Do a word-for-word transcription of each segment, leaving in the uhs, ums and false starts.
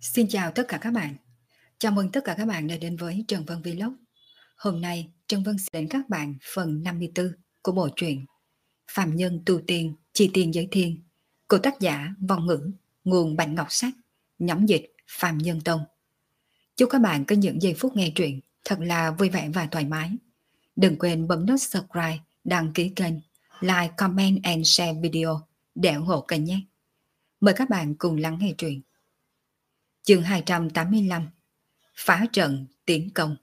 Xin chào tất cả các bạn. Chào mừng tất cả các bạn đã đến với Trần Vân Vlog. Hôm nay, Trần Vân sẽ đến các bạn phần năm mươi tư của bộ truyện Phàm Nhân Tu Tiên Chi Tiên Giới Thiên của tác giả Vong Ngữ, nguồn Bạch Ngọc Sách, nhóm dịch Phàm Nhân Tông. Chúc các bạn có những giây phút nghe truyện thật là vui vẻ và thoải mái. Đừng quên bấm nút subscribe, đăng ký kênh, like, comment and share video để ủng hộ kênh nhé. Mời các bạn cùng lắng nghe truyện. Chương hai trăm tám mươi lăm. Phá trận tiến công.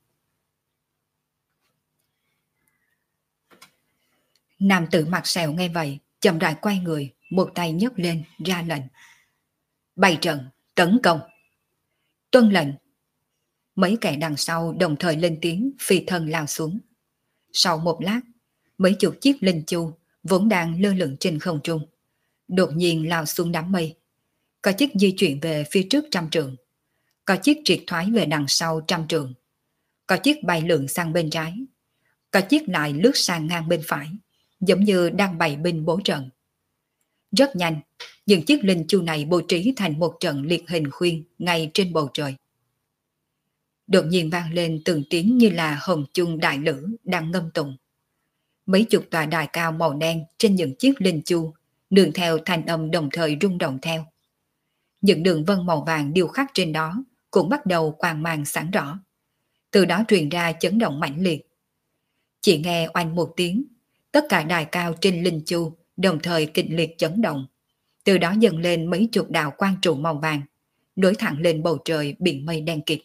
Nam tử mặt sẹo nghe vậy, chậm rãi quay người, một tay nhấc lên ra lệnh. Bày trận, tấn công. Tuân lệnh. Mấy kẻ đằng sau đồng thời lên tiếng, phi thân lao xuống. Sau một lát, mấy chục chiếc linh chu vốn đang lơ lửng trên không trung, đột nhiên lao xuống đám mây. Có chiếc di chuyển về phía trước trăm trượng, có chiếc triệt thoái về đằng sau trăm trượng, có chiếc bay lượn sang bên trái, có chiếc lại lướt sang ngang bên phải, giống như đang bày binh bố trận. Rất nhanh, những chiếc linh chu này bố trí thành một trận liệt hình khuyên ngay trên bầu trời. Đột nhiên vang lên từng tiếng như là hồng chung đại lữ đang ngâm tụng. Mấy chục tòa đài cao màu đen trên những chiếc linh chu nương theo thanh âm đồng thời rung động theo. Những đường vân màu vàng điêu khắc trên đó cũng bắt đầu quang mang sáng rõ. Từ đó truyền ra chấn động mãnh liệt. Chỉ nghe oanh một tiếng, tất cả đài cao trên linh chu đồng thời kịch liệt chấn động. Từ đó dần lên mấy chục đạo quang trụ màu vàng, nối thẳng lên bầu trời biển mây đen kịt.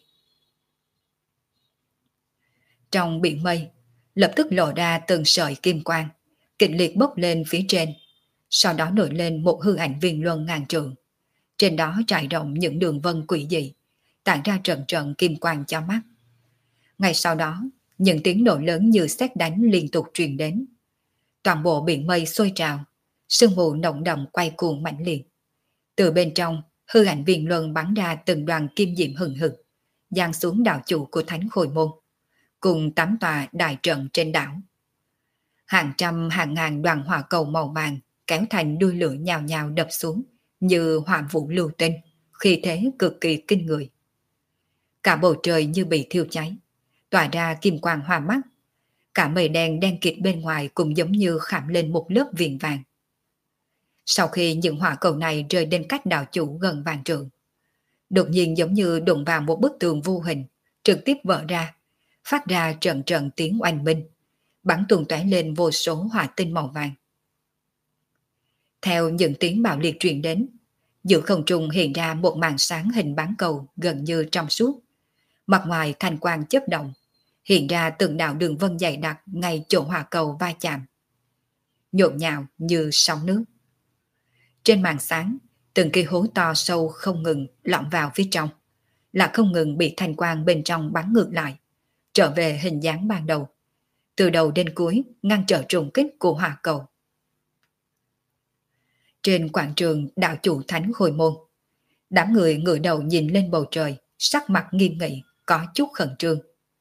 Trong biển mây, lập tức lộ ra từng sợi kim quang, kịch liệt bốc lên phía trên. Sau đó nổi lên một hư ảnh viên luân ngàn trượng. Trên đó trải rộng những đường vân quỷ dị, tản ra trận trận kim quang cho mắt. Ngay sau đó, những tiếng nổ lớn như sét đánh liên tục truyền đến. Toàn bộ biển mây sôi trào, sương mù nồng đậm quay cuồng mãnh liệt. Từ bên trong, hư ảnh viên luân bắn ra từng đoàn kim diệm hừng hực, giáng xuống đạo chủ của Thánh Khôi Môn, cùng tám tòa đại trận trên đảo. Hàng trăm hàng ngàn đoàn hỏa cầu màu vàng kéo thành đuôi lửa nhào nhào đập xuống như hỏa vũ lưu tinh, khí thế cực kỳ kinh người. Cả bầu trời như bị thiêu cháy, tỏa ra kim quang hoa mắt. Cả mây đen đen kịt bên ngoài cũng giống như khảm lên một lớp viền vàng. Sau khi những hỏa cầu này rơi đến cách đạo chủ gần vạn trượng, đột nhiên giống như đụng vào một bức tường vô hình, trực tiếp vỡ ra, phát ra trận trận tiếng oanh minh, bắn tung tóe lên vô số hỏa tinh màu vàng. Theo những tiếng bạo liệt truyền đến, giữa không trung hiện ra một màn sáng hình bán cầu gần như trong suốt. Mặt ngoài thanh quang chớp động, hiện ra từng đạo đường vân dày đặc ngay chỗ hỏa cầu va chạm, nhộn nhạo như sóng nước. Trên màn sáng, từng cây hố to sâu không ngừng lọt vào phía trong, là không ngừng bị thanh quang bên trong bắn ngược lại, trở về hình dáng ban đầu, từ đầu đến cuối ngăn trở trùng kích của hỏa cầu. Trên quảng trường đạo chủ Thánh Khôi Môn, đám người ngửa đầu nhìn lên bầu trời, sắc mặt nghiêm nghị, có chút khẩn trương.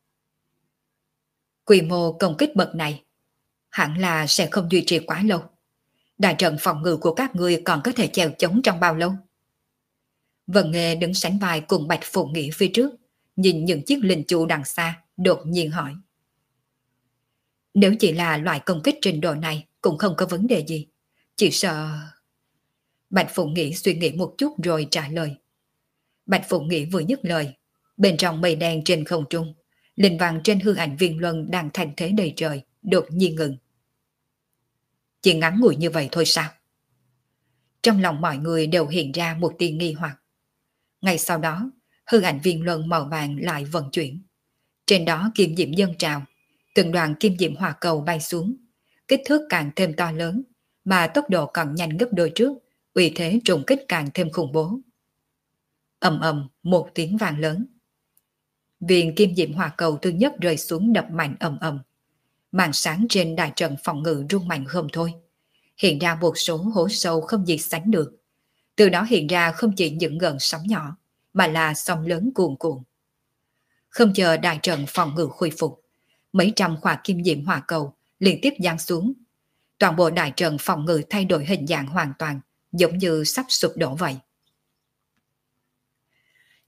Quy mô công kích bậc này hẳn là sẽ không duy trì quá lâu. Đại trận phòng ngự của các ngươi còn có thể chèo chống trong bao lâu? Vân Nghê đứng sánh vai cùng Bạch Phụ Nghĩ phía trước, nhìn những chiếc linh chu đằng xa, đột nhiên hỏi. Nếu chỉ là loại công kích trình độ này cũng không có vấn đề gì, chỉ sợ... Bạch Phụ Nghĩ suy nghĩ một chút rồi trả lời. Bạch Phụ Nghĩ vừa dứt lời, bên trong mây đen trên không trung, linh vàng trên hư ảnh viên luân đang thành thế đầy trời, đột nhiên ngừng. Chỉ ngắn ngủi như vậy thôi sao? Trong lòng mọi người đều hiện ra một tia nghi hoặc. Ngay sau đó, hư ảnh viên luân màu vàng lại vận chuyển. Trên đó kim diệm dâng trào, từng đoàn kim diệm hỏa cầu bay xuống, kích thước càng thêm to lớn, mà tốc độ còn nhanh gấp đôi trước, uy thế trùng kích càng thêm khủng bố. Ầm ầm một tiếng vang lớn. Viên kim diệm hỏa cầu thứ nhất rơi xuống đập mạnh ầm ầm. Màn sáng trên đại trận phòng ngự rung mạnh không thôi, hiện ra một số hố sâu không gì sánh được. Từ đó hiện ra không chỉ những gợn sóng nhỏ, mà là sóng lớn cuồn cuộn. Không chờ đại trận phòng ngự khôi phục, mấy trăm quả kim diệm hỏa cầu liên tiếp giáng xuống. Toàn bộ đại trận phòng ngự thay đổi hình dạng hoàn toàn, giống như sắp sụp đổ vậy.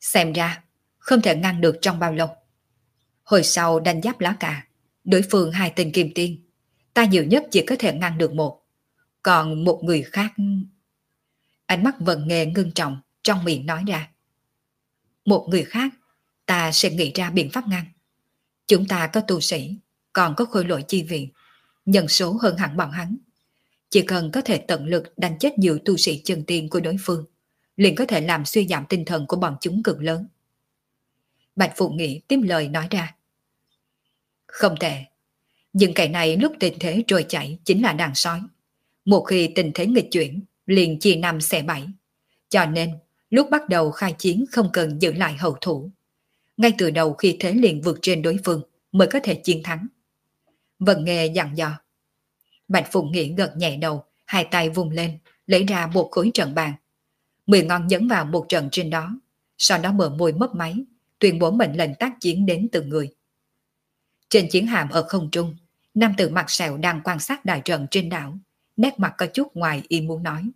Xem ra, không thể ngăn được trong bao lâu. Hồi sau đánh giáp lá cà, đối phương hai tên kim tiên, ta nhiều nhất chỉ có thể ngăn được một. Còn một người khác... Ánh mắt Vận Nghề ngưng trọng, trong miệng nói ra. Một người khác, ta sẽ nghĩ ra biện pháp ngăn. Chúng ta có tu sĩ, còn có khôi lỗi chi viện, nhân số hơn hẳn bọn hắn. Chỉ cần có thể tận lực đánh chết nhiều tu sĩ chân tiên của đối phương, liền có thể làm suy giảm tinh thần của bọn chúng cực lớn. Bạch Phụ Nghị tiếp lời nói ra. Không tệ, nhưng cái này lúc tình thế trôi chảy chính là đàn sói. Một khi tình thế nghịch chuyển, liền chia năm xẻ bảy. Cho nên, lúc bắt đầu khai chiến không cần giữ lại hậu thủ. Ngay từ đầu khi thế liền vượt trên đối phương mới có thể chiến thắng. Vận Nghề dặn dò. Bạch Phụng Nghĩa gật nhẹ đầu, hai tay vung lên, lấy ra một khối trận bàn. Mười ngón nhấn vào một trận trên đó, sau đó mở môi mấp máy, tuyên bố mệnh lệnh tác chiến đến từng người. Trên chiến hạm ở không trung, nam tử mặt sẹo đang quan sát đại trận trên đảo, nét mặt có chút ngoài ý muốn nói.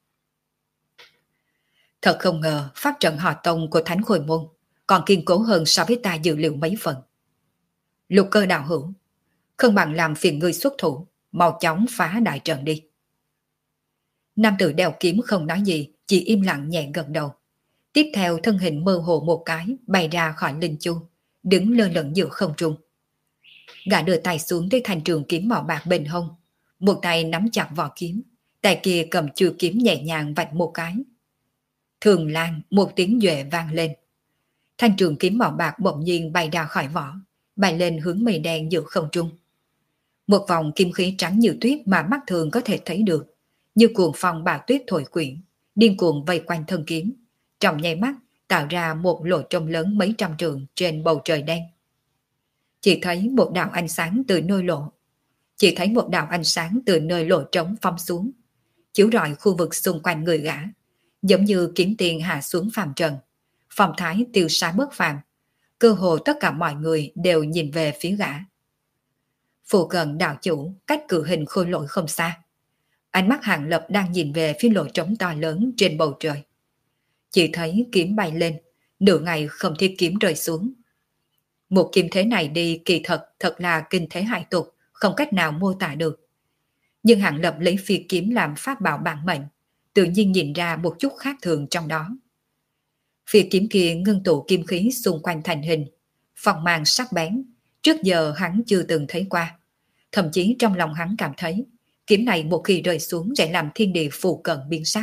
Thật không ngờ pháp trận họ Tông của Thánh Khôi Môn còn kiên cố hơn so với ta dự liệu mấy phần. Lục Cơ đạo hữu, không bằng làm phiền ngươi xuất thủ, mau chóng phá đại trận đi. Nam tử đeo kiếm không nói gì, chỉ im lặng nhẹ gật đầu. Tiếp theo thân hình mơ hồ một cái bay ra khỏi linh chu, đứng lơ lửng giữa không trung. Gã đưa tay xuống tới thanh trường kiếm màu bạc bên hông, một tay nắm chặt vỏ kiếm, tay kia cầm chuôi kiếm nhẹ nhàng vạch một cái. Thường lan một tiếng duệ vang lên. Thanh trường kiếm màu bạc bỗng nhiên bay ra khỏi vỏ, bay lên hướng mây đen giữa không trung. Một vòng kim khí trắng như tuyết mà mắt thường có thể thấy được, như cuồng phong bão tuyết thổi quyển, điên cuồng vây quanh thân kiếm, trong nháy mắt tạo ra một lỗ trông lớn mấy trăm trượng trên bầu trời đen. Chỉ thấy một đạo ánh sáng từ nơi lỗ, chỉ thấy một đạo ánh sáng từ nơi lỗ trống phóng xuống, chiếu rọi khu vực xung quanh người gã, giống như kiếm tiền hạ xuống phàm trần, phong thái tiêu sái bất phàm, cơ hồ tất cả mọi người đều nhìn về phía gã. Phụ cận đạo chủ cách cử hình khôi lỗi không xa, ánh mắt Hàng Lập đang nhìn về phía lỗ trống to lớn trên bầu trời. Chỉ thấy kiếm bay lên, nửa ngày không thấy kiếm rơi xuống. Một kiếm thế này đi kỳ thật thật là kinh thế hải tục, không cách nào mô tả được. Nhưng Hàng Lập lấy phi kiếm làm pháp bảo bản mệnh, tự nhiên nhìn ra một chút khác thường trong đó. Phi kiếm kia ngưng tụ kim khí xung quanh thành hình, phong mang sắc bén, trước giờ hắn chưa từng thấy qua. Thậm chí trong lòng hắn cảm thấy, kiếm này một khi rơi xuống sẽ làm thiên địa phù cận biến sắc.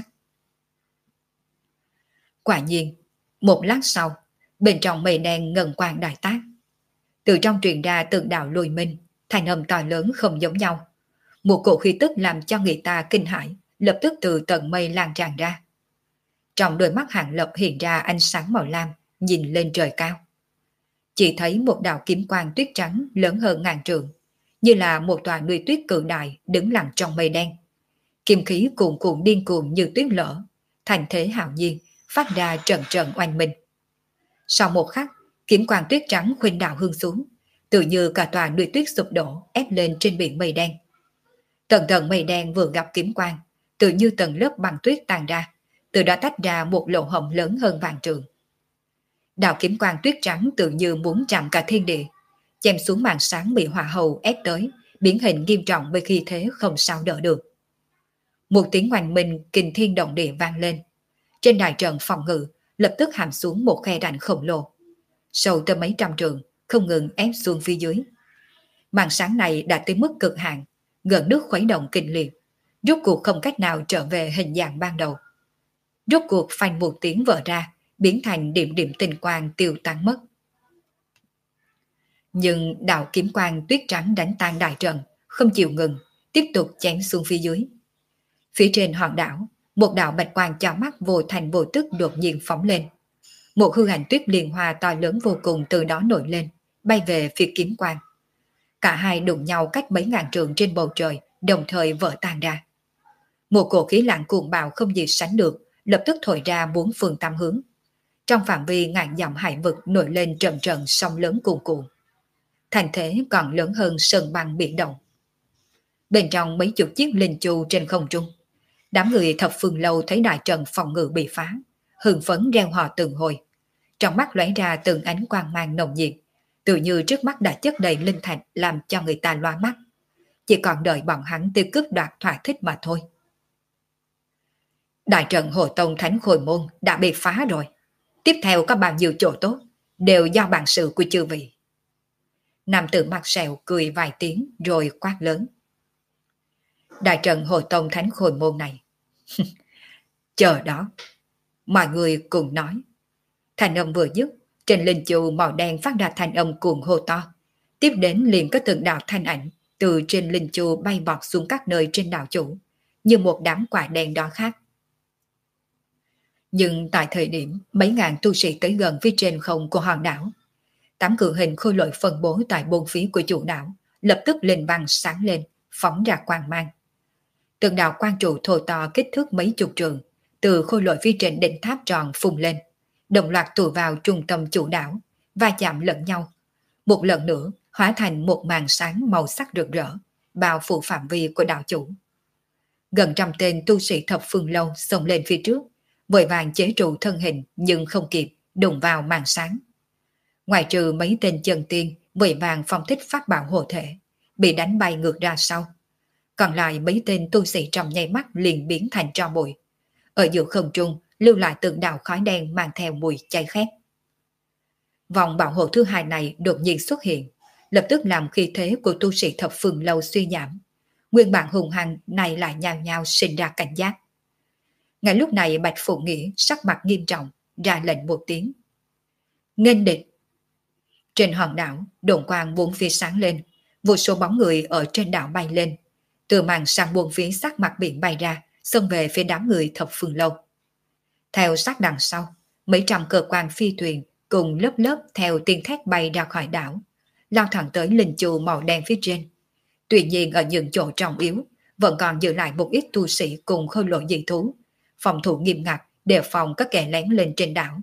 Quả nhiên, một lát sau, bên trong mây đen ngân quang đại tác. Từ trong truyền ra từng đạo lôi minh, thành âm to lớn không giống nhau. Một cổ khí tức làm cho người ta kinh hãi, lập tức từ tầng mây lan tràn ra. Trong đôi mắt Hàng Lập hiện ra ánh sáng màu lam, nhìn lên trời cao. Chỉ thấy một đạo kiếm quang tuyết trắng lớn hơn ngàn trượng, như là một tòa núi tuyết cự đại đứng lặng trong mây đen. Kim khí cuồn cuộn điên cuồng như tuyết lở, thành thế hạo nhiên, phát ra trận trận oanh minh. Sau một khắc, kiếm quang tuyết trắng khuynh đảo hương xuống, tự như cả tòa núi tuyết sụp đổ ép lên trên biển mây đen. Tầng tầng mây đen vừa gặp kiếm quang, tự như tầng lớp băng tuyết tan ra, từ đó tách ra một lỗ hổng lớn hơn vạn trượng. Đạo kiếm quang tuyết trắng tự như muốn chạm cả thiên địa, chém xuống màn sáng bị hỏa hầu ép tới, biến hình nghiêm trọng với khi thế không sao đỡ được. Một tiếng oanh minh kinh thiên động địa vang lên. Trên đại trận phòng ngự lập tức hàm xuống một khe rãnh khổng lồ, sâu tới mấy trăm trượng, không ngừng ép xuống phía dưới. Màn sáng này đã tới mức cực hạn, gần nước khuấy động kinh liệt, rốt cuộc không cách nào trở về hình dạng ban đầu. Rốt cuộc phanh một tiếng vỡ ra, biến thành điểm điểm tinh quang tiêu tan mất. Nhưng đạo kiếm quang tuyết trắng đánh tan đại trận, không chịu ngừng, tiếp tục chém xuống phía dưới. Phía trên hòn đảo, một đạo bạch quang chói mắt vô thành vô tức đột nhiên phóng lên. Một hư ảnh tuyết liên hoa to lớn vô cùng từ đó nổi lên, bay về phía kiếm quang. Cả hai đụng nhau cách mấy ngàn trượng trên bầu trời, đồng thời vỡ tan ra. Một cổ khí lạnh cuồng bạo không gì sánh được, lập tức thổi ra bốn phương tám hướng. Trong phạm vi ngàn dặm hải vực nổi lên trận trận sóng lớn cuồn cuộn. Thành thế còn lớn hơn sơn băng biển động. Bên trong mấy chục chiếc linh chu trên không trung, đám người thập phương lâu thấy đại trận phòng ngự bị phá, hưng phấn reo hò từng hồi. Trong mắt lóe ra từng ánh quang mang nồng nhiệt, tự như trước mắt đã chất đầy linh thạch làm cho người ta loa mắt. Chỉ còn đợi bọn hắn tiêu cướp đoạt thỏa thích mà thôi. Đại trận Hồ Tông Thánh Khôi Môn đã bị phá rồi. Tiếp theo có bao nhiêu chỗ tốt, đều do bản sự của chư vị. Nam tử mặt sẹo cười vài tiếng rồi quát lớn. Đại trận Hồ Tông Thánh Khôi Môn này. Chờ đó. Mọi người cùng nói. Thanh âm vừa dứt, trên linh chu màu đen phát ra thanh âm cuồng hô to. Tiếp đến liền có từng đạo thanh ảnh từ trên linh chu bay bọt xuống các nơi trên đảo chủ, như một đám quả đen đó khác. Nhưng tại thời điểm mấy ngàn tu sĩ tới gần phía trên không của hòn đảo, tám cự hình khôi lỗi phân bố tại bốn phía của chủ đảo lập tức lên vang sáng lên, phóng ra quang mang. Từng đạo quang trụ thô to kích thước mấy chục trường từ khôi lỗi phía trên đỉnh tháp tròn phun lên, đồng loạt tụ vào trung tâm chủ đảo, va chạm lẫn nhau. Một lần nữa hóa thành một màn sáng màu sắc rực rỡ, bao phủ phạm vi của đảo chủ. Gần trăm tên tu sĩ thập phương lâu xông lên phía trước, vội vàng chế trụ thân hình nhưng không kịp đụng vào màn sáng. Ngoài trừ mấy tên chân tiên vội vàng phong thích pháp bảo hộ thể, bị đánh bay ngược ra sau. Còn lại mấy tên tu sĩ trong nháy mắt liền biến thành tro bụi. Ở giữa không trung lưu lại từng đạo khói đen mang theo mùi cháy khét. Vòng bảo hộ thứ hai này đột nhiên xuất hiện, lập tức làm khí thế của tu sĩ thập phương lâu suy giảm. Nguyên bản hùng hăng này lại nhao nhao sinh ra cảnh giác. Ngay lúc này Bạch Phụ Nghĩa sắc mặt nghiêm trọng, ra lệnh một tiếng. Nghênh địch. Trên hòn đảo, đồn quang bốn phía sáng lên, vô số bóng người ở trên đảo bay lên. Từ màn sang buông phía sát mặt biển bay ra, xông về phía đám người thập phương lâu. Theo sát đằng sau, mấy trăm cơ quan phi thuyền cùng lớp lớp theo tiếng thét bay ra khỏi đảo, lao thẳng tới linh chu màu đen phía trên. Tuy nhiên ở những chỗ trọng yếu, vẫn còn giữ lại một ít tu sĩ cùng khôi lỗi dị thú, phòng thủ nghiêm ngặt đề phòng các kẻ lén lên trên đảo.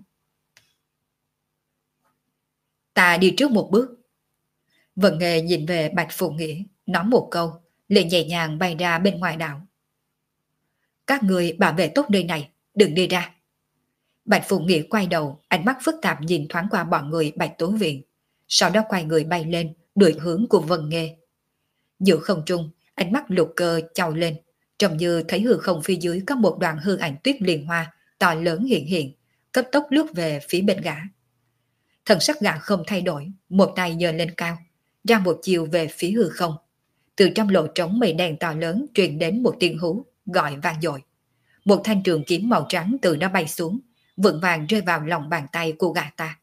Ta đi trước một bước. Vận Nghề nhìn về Bạch Phụ Nghĩa, nói một câu, liền nhẹ nhàng bay ra bên ngoài đảo. Các người bảo vệ tốt nơi này, đừng đi ra. Bạch Phụ Nghĩa quay đầu, ánh mắt phức tạp nhìn thoáng qua bọn người Bạch Tố Viện, sau đó quay người bay lên, đuổi hướng của Vận Nghề. Giữa không trung, ánh mắt Lục Cơ chau lên, trông như thấy hư không phía dưới có một đoàn hư ảnh tuyết liên hoa to lớn hiện hiện, cấp tốc lướt về phía bên gã. Thần sắc gã không thay đổi, một tay giơ lên cao, ra một chiều về phía hư không. Từ trong lỗ trống mây đen to lớn truyền đến một tiếng hú gọi vang dội. Một thanh trường kiếm màu trắng từ nó bay xuống, vững vàng rơi vào lòng bàn tay của gã ta.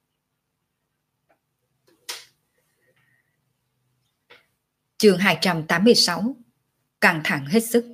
Chương hai trăm tám mươi sáu. Căng thẳng hết sức.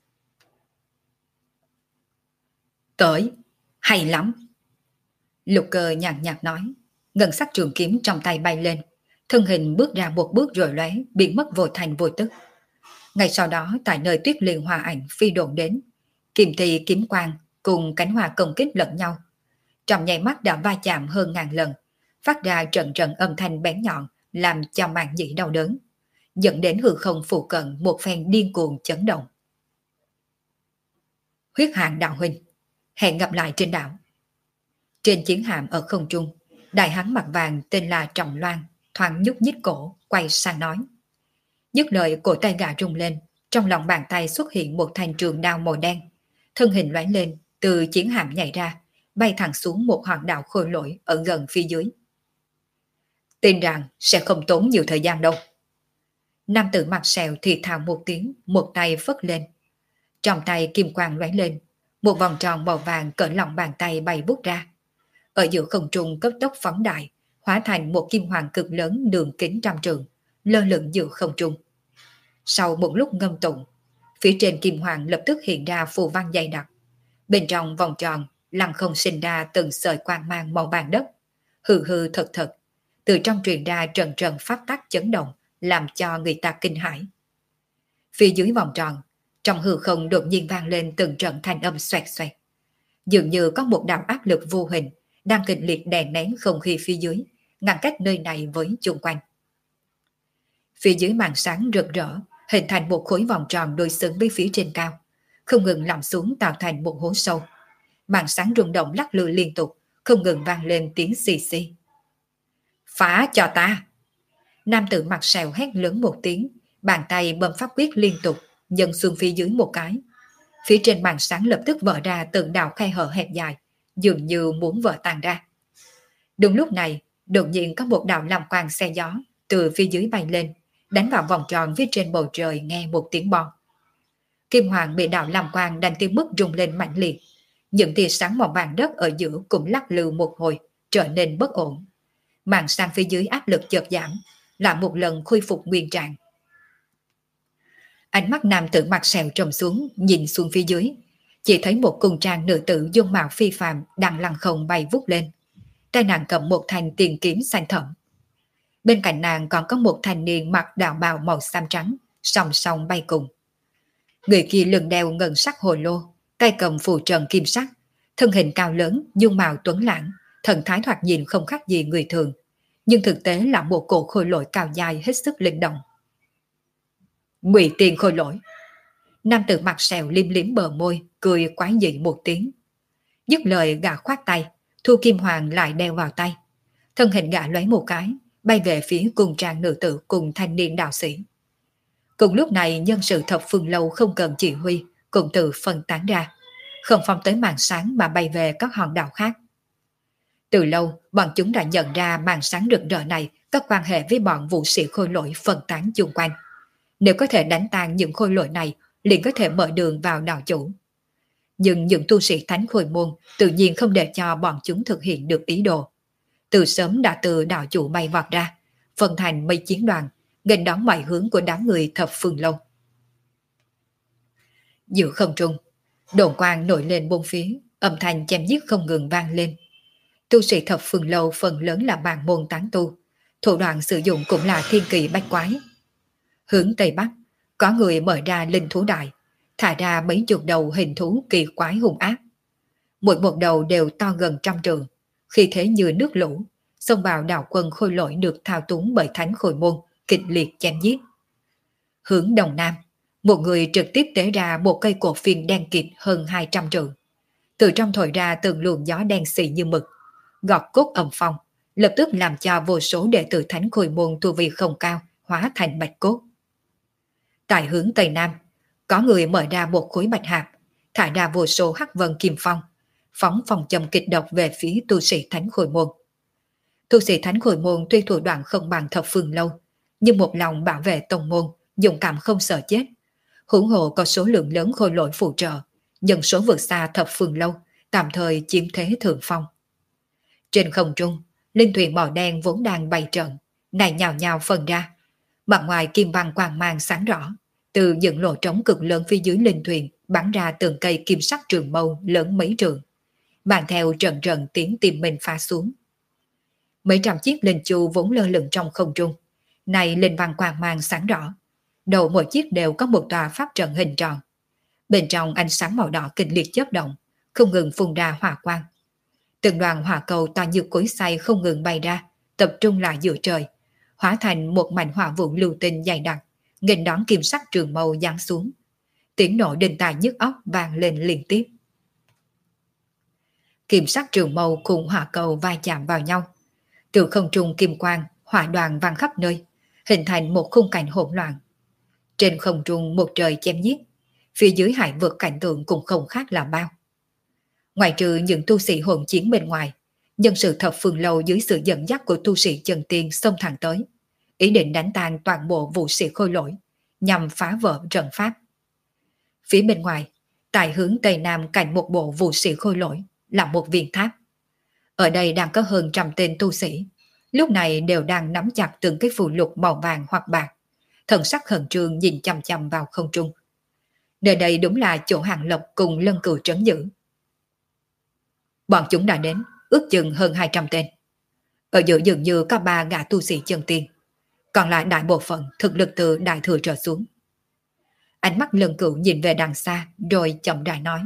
Tới, hay lắm. Lục Cơ nhàn nhạt nói, ngân sắc trường kiếm trong tay bay lên, thân hình bước ra một bước rồi lóe, biến mất vô thành vô tức. Ngay sau đó tại nơi tuyết liên hoa ảnh phi độn đến, kiềm thị kiếm quang cùng cánh hoa công kích lẫn nhau. Trong nháy mắt đã va chạm hơn ngàn lần, phát ra trận trận âm thanh bén nhọn làm cho màng nhĩ đau đớn, dẫn đến hư không phụ cận một phen điên cuồng chấn động. Huyết Hạng đạo huynh, hẹn gặp lại trên đảo. Trên chiến hạm ở không trung, đại hán mặt vàng tên là Trọng Loan thoáng nhúc nhích cổ, quay sang nói. Dứt lời cổ tay gã rung lên, trong lòng bàn tay xuất hiện một thanh trường đao màu đen, thân hình lóe lên, từ chiến hạm nhảy ra, bay thẳng xuống một hòn đảo khôi lỗi ở gần phía dưới. Tin rằng sẽ không tốn nhiều thời gian đâu. Nam tử mặt sẹo thì thào một tiếng, một tay phất lên. Trong tay kim quang lóe lên, một vòng tròn màu vàng cỡ lòng bàn tay bay vút ra. Ở giữa không trung cấp tốc phóng đại, hóa thành một kim hoàng cực lớn đường kính trăm trường, lơ lửng giữa không trung. Sau một lúc ngâm tụng, phía trên kim hoàng lập tức hiện ra phù văn dày đặc. Bên trong vòng tròn lăng không sinh ra từng sợi quang mang màu vàng đất, hư hư thật thật, từ trong truyền ra trần trần pháp tắc chấn động, làm cho người ta kinh hãi. Phía dưới vòng tròn, trong hư không đột nhiên vang lên từng trận thanh âm xoẹt xoẹt, dường như có một đạo áp lực vô hình đang kịch liệt đè nén không khí phía dưới, ngăn cách nơi này với chung quanh. Phía dưới màn sáng rực rỡ, hình thành một khối vòng tròn đối xứng với phía trên cao, không ngừng lặn xuống tạo thành một hố sâu. Màn sáng rung động lắc lư liên tục, không ngừng vang lên tiếng xì xì. Phá cho ta! Nam tử mặt sẹo hét lớn một tiếng, bàn tay bấm pháp quyết liên tục, dần xuống phía dưới một cái. Phía trên màn sáng lập tức vỡ ra từng đạo khe hở hẹp dài, dường như muốn vỡ tan ra. Đúng lúc này, đột nhiên có một đạo lam quang xe gió từ phía dưới bay lên, đánh vào vòng tròn phía trên bầu trời nghe một tiếng bom. Kim Hoàng bị đạo lam quang đánh tới mức rung lên mạnh liệt. Những tia sáng màu vàng đất ở giữa cũng lắc lư một hồi, trở nên bất ổn. Màn sang phía dưới áp lực chợt giảm, lại một lần khôi phục nguyên trạng. Ánh mắt nam tử mặt sẹo trầm xuống, nhìn xuống phía dưới, chỉ thấy một cung trang nữ tử dung mạo phi phàm đang lăng không bay vút lên. Tay nàng cầm một thanh tiền kiếm xanh thẫm. Bên cạnh nàng còn có một thanh niên mặc đạo bào màu xám trắng, song song bay cùng. Người kia lưng đeo ngân sắc hồ lô, tay cầm phù trần kim sắc, thân hình cao lớn, dung mạo tuấn lãng, thần thái thoạt nhìn không khác gì người thường, nhưng thực tế là một cổ khôi lỗi cao dài hết sức linh động. Ngụy Tiền khôi lỗi. Nam tử mặt sẹo liếm liếm bờ môi, cười quái dị một tiếng. Dứt lời gã khoát tay, thu kim hoàng lại đeo vào tay. Thân hình gã lóe một cái, bay về phía cùng trang nữ tử cùng thanh niên đạo sĩ. Cùng lúc này nhân sự thập phương lâu không cần chỉ huy, cùng tự phân tán ra, không phong tới màn sáng mà bay về các hòn đảo khác. Từ lâu, bọn chúng đã nhận ra màn sáng rực rỡ này có quan hệ với bọn vũ sĩ khôi lỗi phân tán chung quanh. Nếu có thể đánh tan những khôi lỗi này, liền có thể mở đường vào đạo chủ. Nhưng những tu sĩ thánh khôi môn tự nhiên không để cho bọn chúng thực hiện được ý đồ. Từ sớm đã từ đạo chủ bay vọt ra, phân thành mấy chiến đoàn, nghênh đón mọi hướng của đám người thập phương lâu. Giữa không trung, đồn quang nổi lên bốn phía, âm thanh chém giết không ngừng vang lên. Tu sĩ thập phương lâu phần lớn là bàn môn tán tu, thủ đoạn sử dụng cũng là thiên kỳ bách quái. Hướng Tây Bắc, có người mở ra linh thú đại, thả ra mấy chục đầu hình thú kỳ quái hung ác. Mỗi một đầu đều to gần trăm trượng, khi thế như nước lũ, xông vào đạo quân khôi lỗi được thao túng bởi thánh khôi môn, kịch liệt chém giết. Hướng Đông Nam, một người trực tiếp tế ra một cây cổ phiên đen kịt hơn hai trăm trượng. Từ trong thổi ra từng luồng gió đen xì như mực, gọt cốt ầm phong, lập tức làm cho vô số đệ tử thánh khôi môn tu vi không cao hóa thành bạch cốt. Tại hướng Tây Nam, có người mở ra một khối bạch hạp, thả ra vô số hắc vân kim phong, phóng phòng châm kịch độc về phía tu sĩ thánh khôi môn. Tu sĩ thánh khôi môn tuy thủ đoạn không bằng thập phương lâu, nhưng một lòng bảo vệ tông môn, dũng cảm không sợ chết. Hưởng hộ có số lượng lớn khôi lỗi phụ trợ, nhân số vượt xa thập phương lâu, tạm thời chiếm thế thượng phong. Trên không trung, linh thuyền màu đen vốn đang bay trận, này nhào nhào phân ra. Mặt ngoài kim băng quang mang sáng rõ, từ những lỗ trống cực lớn phía dưới linh thuyền bắn ra từng cây kim sắc trường mâu lớn mấy trường, mang theo trận trận tiếng tim mình phá xuống. Mấy trăm chiếc linh chu vốn lơ lửng trong không trung, này linh văn quang mang sáng rõ, đầu mỗi chiếc đều có một tòa pháp trận hình tròn. Bên trong ánh sáng màu đỏ kịch liệt chớp động, không ngừng phun ra hỏa quang. Từng đoàn hỏa cầu to như cối xay không ngừng bay ra, tập trung lại giữa trời, hóa thành một mảnh hỏa vụ lưu tinh dày đặc, nghênh đón kim sắc trường mâu giáng xuống. Tiếng nổ đinh tai nhức óc vang lên liên tiếp. Kim sắc trường mâu cùng hỏa cầu va chạm vào nhau. Từ không trung kim quang, hỏa đoàn vang khắp nơi, hình thành một khung cảnh hỗn loạn. Trên không trung một trời chém giết, phía dưới hải vực cảnh tượng cũng không khác là bao. Ngoài trừ những tu sĩ hỗn chiến bên ngoài, nhân sự thập phương lâu dưới sự dẫn dắt của tu sĩ chân tiên xông thẳng tới, ý định đánh tan toàn bộ vũ sĩ khôi lỗi, nhằm phá vỡ trận pháp. Phía bên ngoài, tại hướng Tây Nam cạnh một bộ vũ sĩ khôi lỗi, là một viên tháp. Ở đây đang có hơn trăm tên tu sĩ, lúc này đều đang nắm chặt từng cái phù lục màu vàng hoặc bạc, thần sắc khẩn trương nhìn chằm chằm vào không trung. Nơi đây đúng là chỗ Hàng Lập cùng Lân Cừu trấn giữ. Bọn chúng đã đến, ước chừng hơn hai trăm tên. Ở giữa dường như có ba gã tu sĩ chân tiên, còn lại đại bộ phận thực lực từ đại thừa trở xuống. Ánh mắt Lân Cừu nhìn về đằng xa rồi chậm rãi nói: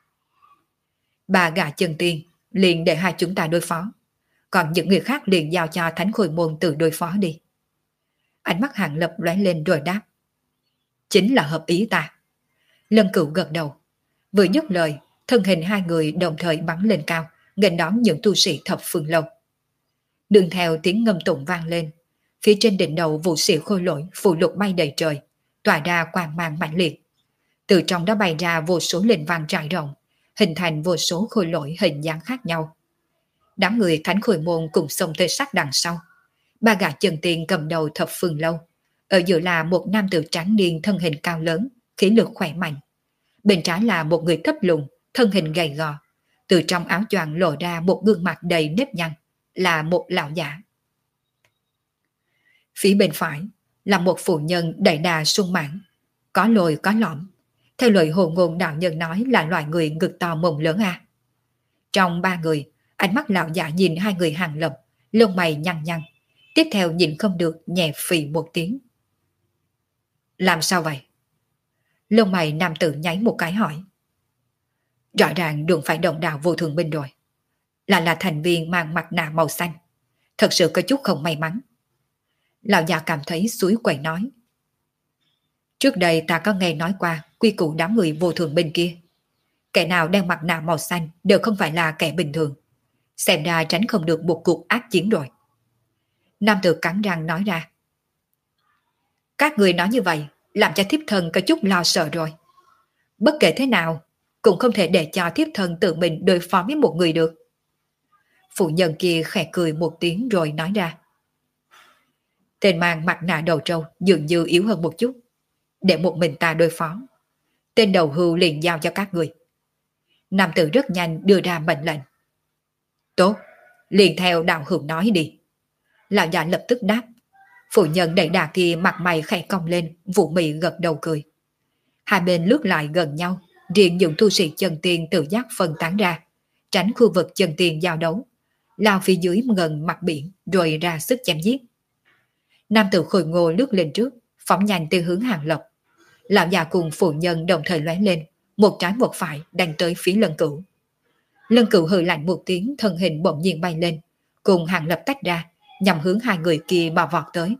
Ba gã chân tiên liền để hai chúng ta đối phó, còn những người khác liền giao cho thánh khôi môn tự đối phó đi. Ánh mắt Hàng Lập lóe lên rồi đáp: Chính là hợp ý ta. Lân Cừu gật đầu, vừa dứt lời, thân hình hai người đồng thời bắn lên cao, nghênh đón những tu sĩ thập phương lâu. Đường theo tiếng ngâm tụng vang lên, phía trên đỉnh đầu vũ sĩ khôi lỗi phù lục bay đầy trời, tỏa ra quang mang mãnh liệt. Từ trong đó bay ra vô số linh văn trải rộng, hình thành vô số khôi lỗi hình dáng khác nhau. Đám người Thánh Khôi Môn cùng xông tới sát đằng sau. Ba gã chân tiên cầm đầu thập phương lâu, ở giữa là một nam tử tráng niên thân hình cao lớn, khí lực khỏe mạnh. Bên trái là một người thấp lùn, thân hình gầy gò. Từ trong áo choàng lộ ra một gương mặt đầy nếp nhăn, là một lão giả. Phía bên phải là một phụ nhân đầy đà sung mãn, có lồi có lõm. Theo lời hồ ngôn đạo nhân nói là loại người ngực to mông lớn à. Trong ba người, ánh mắt lão giả nhìn hai người Hàng Lập, lông mày nhăn nhăn. Tiếp theo nhìn không được nhẹ phì một tiếng. Làm sao vậy? Lông mày nam tử nháy một cái hỏi. Rõ ràng đụng phải đồng đạo vô thường binh rồi. Là là thành viên mang mặt nạ màu xanh. Thật sự có chút không may mắn. Lão già cảm thấy suối quậy nói. Trước đây ta có nghe nói qua quy củ đám người vô thường bên kia. Kẻ nào đeo mặt nạ màu xanh đều không phải là kẻ bình thường. Xem ra tránh không được một cuộc ác chiến rồi. Nam tử cắn răng nói ra. Các người nói như vậy làm cho thiếp thân có chút lo sợ rồi. Bất kể thế nào cũng không thể để cho thiếp thân tự mình đối phó với một người được. Phụ nhân kia khẽ cười một tiếng rồi nói ra. Tên mang mặt nạ đầu trâu dường như yếu hơn một chút. Để một mình ta đối phó. Tên đầu hưu liền giao cho các người. Nam tử rất nhanh đưa ra mệnh lệnh. Tốt, liền theo đạo hữu nói đi. Lão già lập tức đáp. Phụ nhân đẩy đà kia mặt mày khẽ cong lên, vụ mị gật đầu cười. Hai bên lướt lại gần nhau, riêng những tu sĩ chân tiên tự giác phân tán ra, tránh khu vực chân tiên giao đấu, lao phía dưới gần mặt biển rồi ra sức chém giết. Nam tử Khôi Ngô lướt lên trước, phóng nhanh từ hướng Hàng Lập. Lão già cùng phụ nhân đồng thời lóe lên, một trái một phải đang tới phía Lân Cửu. Lân Cửu hừ lạnh một tiếng, thân hình bỗng nhiên bay lên, cùng Hàng Lập tách ra, nhằm hướng hai người kia bò vọt tới.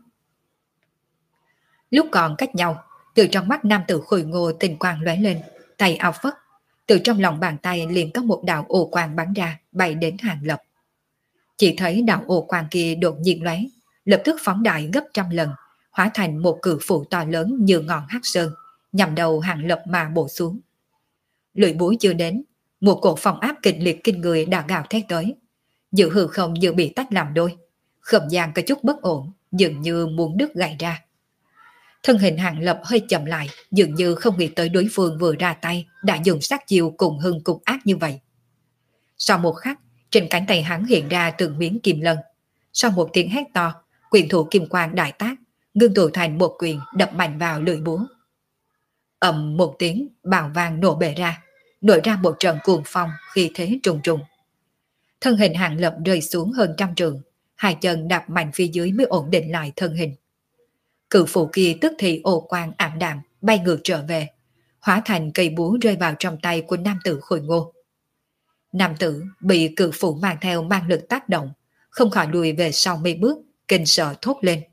Lúc còn cách nhau, từ trong mắt nam tử Khôi Ngô tình quang lóe lên, tay áo phất, từ trong lòng bàn tay liền có một đạo ô quang bắn ra, bay đến Hàng Lập. Chỉ thấy đạo ô quang kia đột nhiên lóe, lập tức phóng đại gấp trăm lần, hóa thành một cự phủ to lớn như ngọn hắc sơn, nhằm đầu Hàng Lập mà bổ xuống. Lưỡi búa chưa đến, một cổ phong áp kịch liệt kinh người đã gào thét tới, giữa hư không như bị tách làm đôi, không gian có chút bất ổn, dường như muốn đứt gãy ra. Thân hình Hàng Lập hơi chậm lại, dường như không nghĩ tới đối phương vừa ra tay đã dùng sát chiêu cùng hung cùng ác như vậy. Sau một khắc, trên cánh tay hắn hiện ra từng miếng kim lân. Sau một tiếng hét to, quyền thủ kim quang đại tác, ngưng tụ thành một quyền đập mạnh vào lưỡi búa. Ầm một tiếng, bào vang nổ bể ra, nổi ra một trận cuồng phong khi thế trùng trùng. Thân hình Hàng Lập rơi xuống hơn trăm trượng, hai chân đạp mạnh phía dưới mới ổn định lại thân hình. Cự phụ kia tức thì ô quang ảm đạm bay ngược trở về, hóa thành cây búa rơi vào trong tay của nam tử Khôi Ngô. Nam tử bị cự phụ mang theo mang lực tác động, không khỏi lùi về sau mấy bước, kinh sợ thốt lên.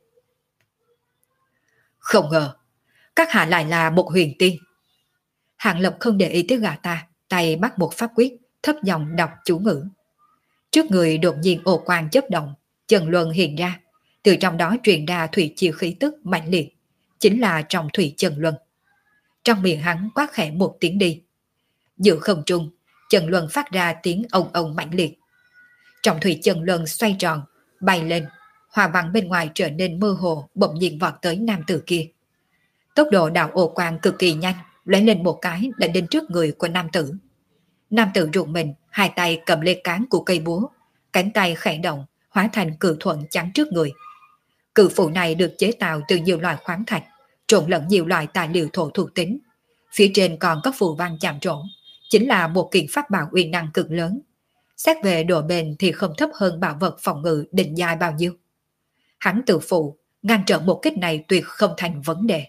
Không ngờ, các hạ lại là một huyền tiên. Hàng Lập không để ý tới gã ta, tay bắt một pháp quyết, thấp giọng đọc chú ngữ. Trước người đột nhiên ô quang chớp động, chân luân hiện ra, từ trong đó truyền ra thủy chiêu khí tức mạnh liệt, chính là trọng thủy chân luân. Trong miệng hắn quát khẽ một tiếng đi. Giữa không trung, chân luân phát ra tiếng ông ông mạnh liệt. Trọng thủy chân luân xoay tròn, bay lên, hòa văn bên ngoài trở nên mơ hồ, bỗng nhiên vọt tới nam tử kia. Tốc độ đạo ô quang cực kỳ nhanh, lóe lên một cái đã đến trước người của nam tử. Nam tử rụng mình, hai tay cầm lê cán của cây búa, cánh tay khẽ động, hóa thành cự thuận chắn trước người. Cự phụ này được chế tạo từ nhiều loại khoáng thạch, trộn lẫn nhiều loại tài liệu thổ thuộc tính. Phía trên còn có phù văn chạm trổ, chính là một kiện pháp bảo uy năng cực lớn. Xét về độ bền thì không thấp hơn bảo vật phòng ngự định giai bao nhiêu. Hắn tự phụ, ngăn trở một kích này tuyệt không thành vấn đề.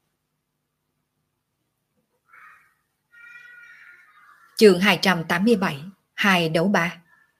Chương hai trăm tám mươi bảy, hai đấu ba.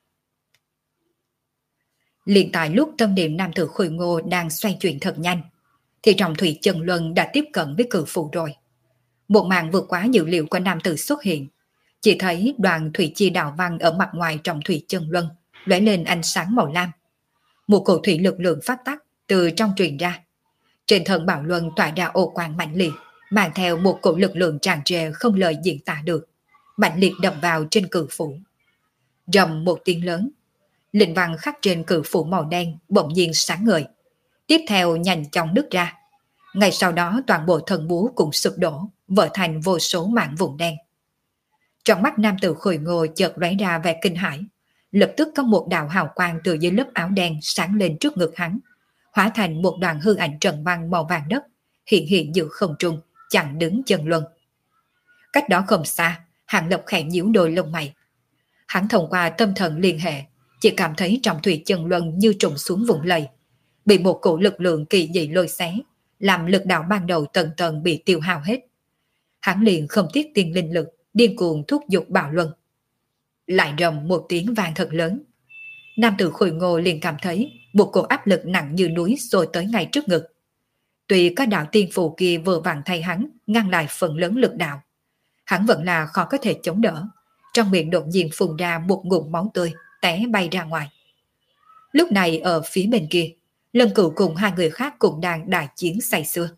Liền tại lúc tâm niệm nam tử Khôi Ngô đang xoay chuyển thật nhanh, thì trọng thủy chân luân đã tiếp cận với cự phụ rồi. Một màn vượt quá dự liệu của nam tử xuất hiện, Chỉ thấy đoàn thủy chi đạo văn ở mặt ngoài trong thủy chân luân lóe lên ánh sáng màu lam. Một cổ thủy lực lượng phát tắc từ trong truyền ra. Trên thân bảo luân tỏa ra ô quang mạnh liệt, mang theo một cổ lực lượng tràn trề không lời diễn tả được, mạnh liệt đập vào trên cự phủ. Rầm một tiếng lớn, linh văn khắc trên cự phủ màu đen bỗng nhiên sáng ngời, tiếp theo nhanh chóng nứt ra. Ngay sau đó toàn bộ thần búa cũng sụp đổ, vỡ thành vô số mảng vụn đen. Trong mắt nam tử Khôi Ngô chợt lóe ra vẻ kinh hãi, lập tức có một đạo hào quang từ dưới lớp áo đen sáng lên trước ngực hắn, hóa thành một đoàn hư ảnh trần băng màu vàng đất, hiện hiện giữa không trung, chặn đứng chân luân. Cách đó không xa, Hàng Lập khẽ nhíu đôi lông mày. Hắn thông qua tâm thần liên hệ, chỉ cảm thấy trong thủy chân luân như trùng xuống vũng lầy, bị một cổ lực lượng kỳ dị lôi xé, làm lực đạo ban đầu tần tần bị tiêu hao hết. Hắn liền không tiếc tiền linh lực, điên cuồng thúc giục bảo luân. Lại rầm một tiếng vang thật lớn. Nam tử Khôi Ngô liền cảm thấy một cổ áp lực nặng như núi xô tới ngay trước ngực. Tuy có đạo tiên phù kia vừa vặn thay hắn ngăn lại phần lớn lực đạo, hắn vẫn là khó có thể chống đỡ. Trong miệng đột nhiên phun ra một ngụm máu tươi, té bay ra ngoài. Lúc này ở phía bên kia, Lân Cửu cùng hai người khác cũng đang đại chiến say sưa.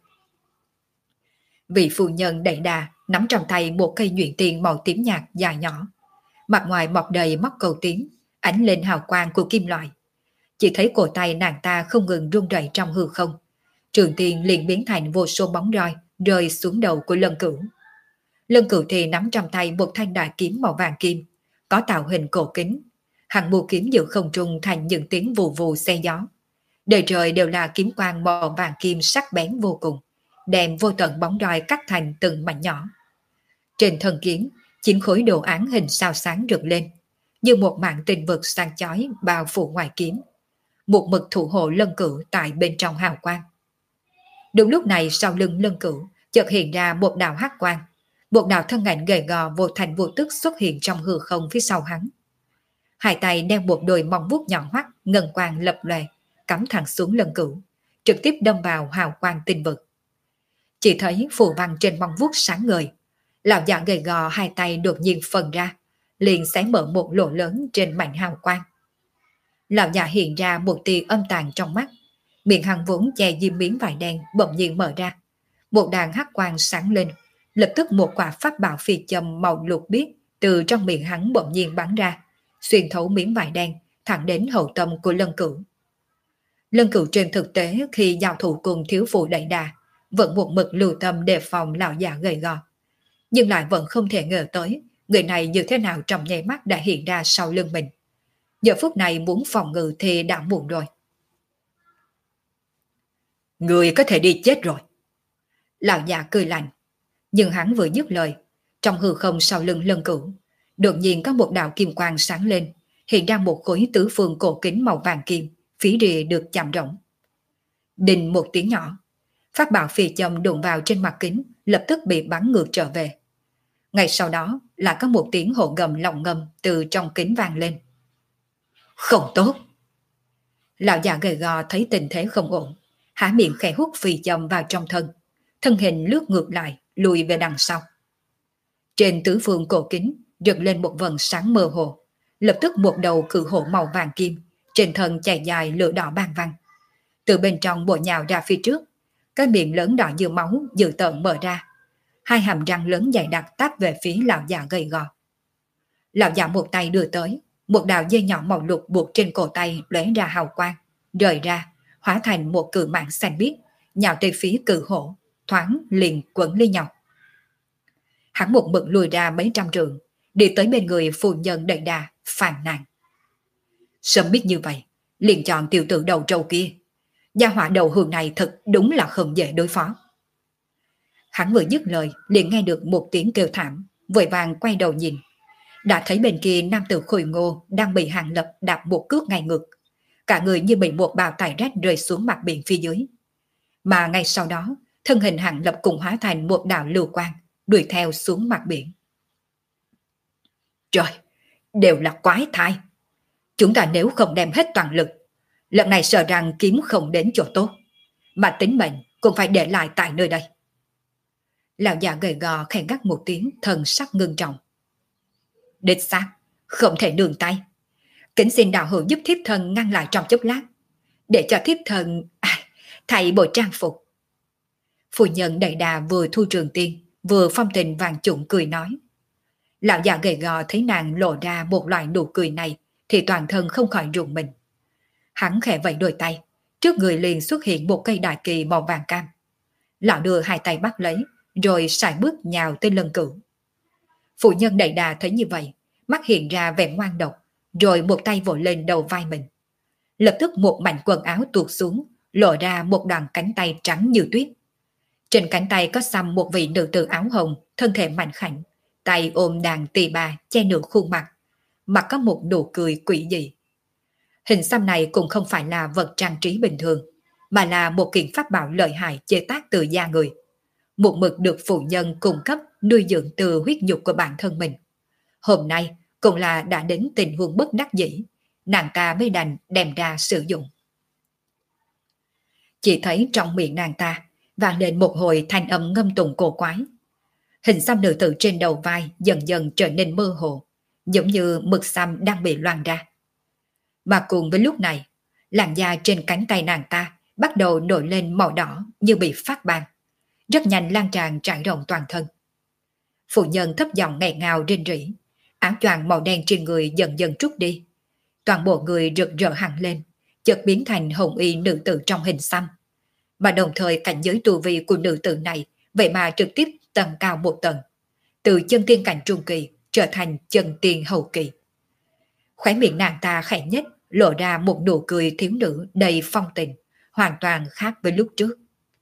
Vị phu nhân đẩy đà nắm trong tay một cây nhuyễn tiền màu tím nhạt dài nhỏ, mặt ngoài mọc đầy móc cầu tím, ánh lên hào quang của kim loại. Chỉ thấy cổ tay nàng ta không ngừng rung rẩy trong hư không, trường tiền liền biến thành vô số bóng roi rơi xuống đầu của Lân Cửu. Lân Cửu thì nắm trong tay một thanh đại kiếm màu vàng kim, có tạo hình cổ kính, hàng mù kiếm giữa không trung thành những tiếng vù vù xe gió. Đời trời đều là kiếm quang màu vàng kim sắc bén vô cùng, đem vô tận bóng roi cắt thành từng mảnh nhỏ. Trên thân kiếm, chín khối đồ án hình sao sáng rực lên, như một mảng tinh vực sáng chói bao phủ ngoài kiếm, một mực thủ hộ Lân Cửu tại bên trong hào quang. Đúng lúc này sau lưng Lân Cửu chợt hiện ra một đạo hắc quang, một đạo thân ảnh gầy gò vô thành vô tức xuất hiện trong hư không phía sau hắn. Hai tay đem một đôi móng vuốt nhọn hoắt ngân quang lập lòe, cắm thẳng xuống Lân Cửu, trực tiếp đâm vào hào quang tinh vực. Chỉ thấy phù văn trên móng vuốt sáng ngời, lão già gầy gò hai tay đột nhiên phần ra, liền xé mở một lỗ lớn trên mảnh hào quang. Lão già hiện ra một tia âm tàn trong mắt, miệng hắn vốn che diêm miếng vải đen bỗng nhiên mở ra, một đàn hắc quang sáng lên, lập tức một quả pháp bảo phi châm màu lục biếc từ trong miệng hắn bỗng nhiên bắn ra, xuyên thấu miếng vải đen thẳng đến hậu tâm của Lân Cửu. Lân Cửu trên thực tế khi giao thủ cùng thiếu phụ đẩy đà vẫn một mực lưu tâm đề phòng lão già gầy gò, nhưng lại vẫn không thể ngờ tới người này như thế nào trong nháy mắt đã hiện ra sau lưng mình. Giờ phút này muốn phòng ngự thì đã muộn rồi. Người có thể đi chết rồi. Lão già cười lạnh, nhưng hắn vừa dứt lời, trong hư không sau lưng Lân Cửu đột nhiên có một đạo kim quang sáng lên, hiện ra một khối tứ phương cổ kính màu vàng kim, phía rìa được chạm rỗng. Đình một tiếng nhỏ, pháp bảo phi châm đụng vào trên mặt kính, lập tức bị bắn ngược trở về. Ngay sau đó là có một tiếng hổ gầm lòng ngầm từ trong kính vang lên. Không tốt! Lão già gầy gò thấy tình thế không ổn, há miệng khẽ hút phi châm vào trong thân, thân hình lướt ngược lại, lùi về đằng sau. Trên tứ phương cổ kính rực lên một vầng sáng mơ hồ, lập tức một đầu cự hổ màu vàng kim, trên thân chạy dài lửa đỏ ban văng. Từ bên trong bổ nhào ra phía trước, cái miệng lớn đỏ như máu dữ tợn mở ra, hai hàm răng lớn dày đặc táp về phía lão già gầy gò. Lão già một tay đưa tới, một đạo dây nhỏ màu lục buộc trên cổ tay lóe ra hào quang, rời ra, hóa thành một cự mạng xanh biếc, nhào tới phía cự hổ, thoáng liền quấn lên nhau. Hắn một mực lùi ra mấy trăm trượng, đi tới bên người phu nhân đẩy đà, phàn nàn. Sớm biết như vậy, liền chọn tiểu tử đầu trâu kia. Gia hỏa đầu hương này thật đúng là không dễ đối phó. Hắn vừa dứt lời, liền nghe được một tiếng kêu thảm, vội vàng quay đầu nhìn. Đã thấy bên kia nam tử Khôi Ngô đang bị Hàng Lập đạp một cước ngay ngực, cả người như bị một bào tải rách rơi xuống mặt biển phía dưới. Mà ngay sau đó, thân hình Hàng Lập cùng hóa thành một đạo lưu quang, đuổi theo xuống mặt biển. Trời, đều là quái thai. Chúng ta nếu không đem hết toàn lực, lần này sợ rằng kiếm không đến chỗ tốt, mà tính mệnh cũng phải để lại tại nơi đây. Lão già gầy gò khẽ gắt một tiếng, thần sắc ngưng trọng. Đích xác, không thể nương tay. Kính xin đạo hữu giúp thiếp thân ngăn lại trong chốc lát, để cho thiếp thân à, thay bộ trang phục. Phu nhân đầy đà vừa thu trường tiên, vừa phong tình vàng trụng cười nói. Lão già gầy gò thấy nàng lộ ra một loại nụ cười này thì toàn thân không khỏi rùng mình. Hắn khẽ vẫy đôi tay, trước người liền xuất hiện một cây đại kỳ màu vàng cam. Lão đưa hai tay bắt lấy, rồi sải bước nhào tới lân cửu. Phụ nhân đầy đà thấy như vậy, mắt hiện ra vẻ ngoan độc, rồi một tay vội lên đầu vai mình. Lập tức một mảnh quần áo tuột xuống, lộ ra một đoạn cánh tay trắng như tuyết. Trên cánh tay có xăm một vị nữ tử áo hồng, thân thể mạnh khảnh, tay ôm đàn tỳ bà che nửa khuôn mặt, mặt có một nụ cười quỷ dị. Hình xăm này cũng không phải là vật trang trí bình thường, mà là một kiện pháp bảo lợi hại chế tác từ da người. Một mực được phụ nhân cung cấp nuôi dưỡng từ huyết nhục của bản thân mình. Hôm nay cũng là đã đến tình huống bất đắc dĩ, nàng ta mới đành đem ra sử dụng. Chỉ thấy trong miệng nàng ta vang lên một hồi thanh âm ngâm tụng cổ quái. Hình xăm nữ tử trên đầu vai dần dần trở nên mơ hồ, giống như mực xăm đang bị loang ra. Mà cùng với lúc này, làn da trên cánh tay nàng ta bắt đầu nổi lên màu đỏ như bị phát ban, rất nhanh lan tràn trải rộng toàn thân. Phụ nhân thấp giọng nghẹn ngào rên rỉ, áo choàng màu đen trên người dần dần trút đi. Toàn bộ người rực rỡ hẳn lên, chợt biến thành hồng y nữ tử trong hình xăm. Mà đồng thời cảnh giới tu vi của nữ tử này vậy mà trực tiếp tầng cao một tầng, từ chân tiên cảnh trung kỳ trở thành chân tiên hậu kỳ. Khóe miệng nàng ta khẽ nhếch, lộ ra một nụ cười thiếu nữ đầy phong tình, hoàn toàn khác với lúc trước.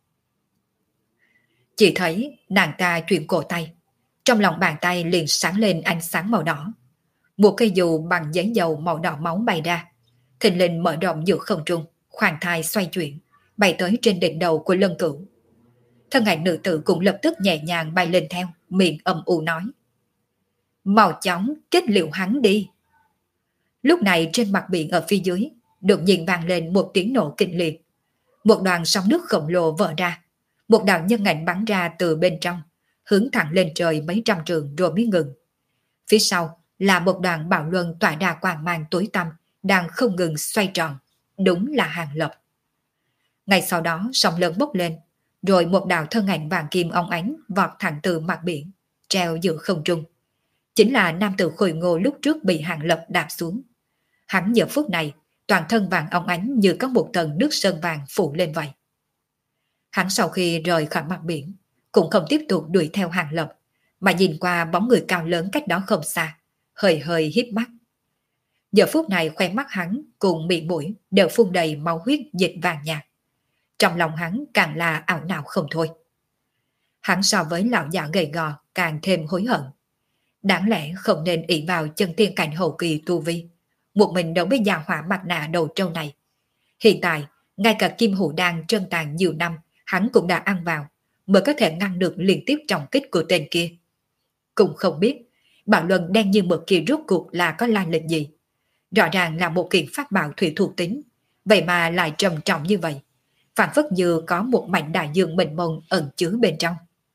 Chỉ thấy nàng ta chuyển cổ tay, trong lòng bàn tay liền sáng lên ánh sáng màu đỏ. Một cây dù bằng giấy dầu màu đỏ máu bay ra, thình lình mở rộng giữa không trung, khoan thai xoay chuyển, bay tới trên đỉnh đầu của Lân Cửu. Thân ảnh nữ tử cũng lập tức nhẹ nhàng bay lên theo, miệng âm u nói: mau chóng kết liễu hắn đi. Lúc này trên mặt biển ở phía dưới đột nhiên vang lên một tiếng nổ kịch liệt. Một đoàn sóng nước khổng lồ vỡ ra, một đạo nhân ảnh bắn ra từ bên trong, hướng thẳng lên trời mấy trăm trường rồi mới ngừng. Phía sau là một đoàn bạo luân tỏa ra quang mang tối tăm đang không ngừng xoay tròn, đúng là Hàng Lập. Ngay sau đó sóng lớn bốc lên, rồi một đạo thân ảnh vàng kim óng ánh vọt thẳng từ mặt biển, treo giữa không trung. Chính là nam tử khôi ngô lúc trước bị Hàng Lập đạp xuống. Hắn giờ phút này toàn thân vàng óng ánh như có một tầng nước sơn vàng phủ lên vậy. Hắn sau khi rời khỏi mặt biển cũng không tiếp tục đuổi theo Hàng Lập, mà nhìn qua bóng người cao lớn cách đó không xa, hơi hơi híp mắt. Giờ phút này khoe mắt hắn cùng miệng mũi đều phun đầy máu huyết dịch vàng nhạt. Trong lòng hắn càng là ảo não không thôi. Hắn so với lão già gầy gò càng thêm hối hận. Đáng lẽ không nên ỷ vào chân tiên cảnh hậu kỳ tu vi, một mình đấu với già hỏa mặt nạ đầu trâu này. Hiện tại, ngay cả kim hủ đan trân tàn nhiều năm, hắn cũng đã ăn vào, mới có thể ngăn được liên tiếp trọng kích của tên kia. Cũng không biết, bạo luân đen như mực kia rốt cuộc là có lai lịch gì. Rõ ràng là một kiện pháp bảo thủy thuộc tính, vậy mà lại trầm trọng như vậy. Phản phất như có một mảnh đại dương mênh mông ẩn chứa bên trong.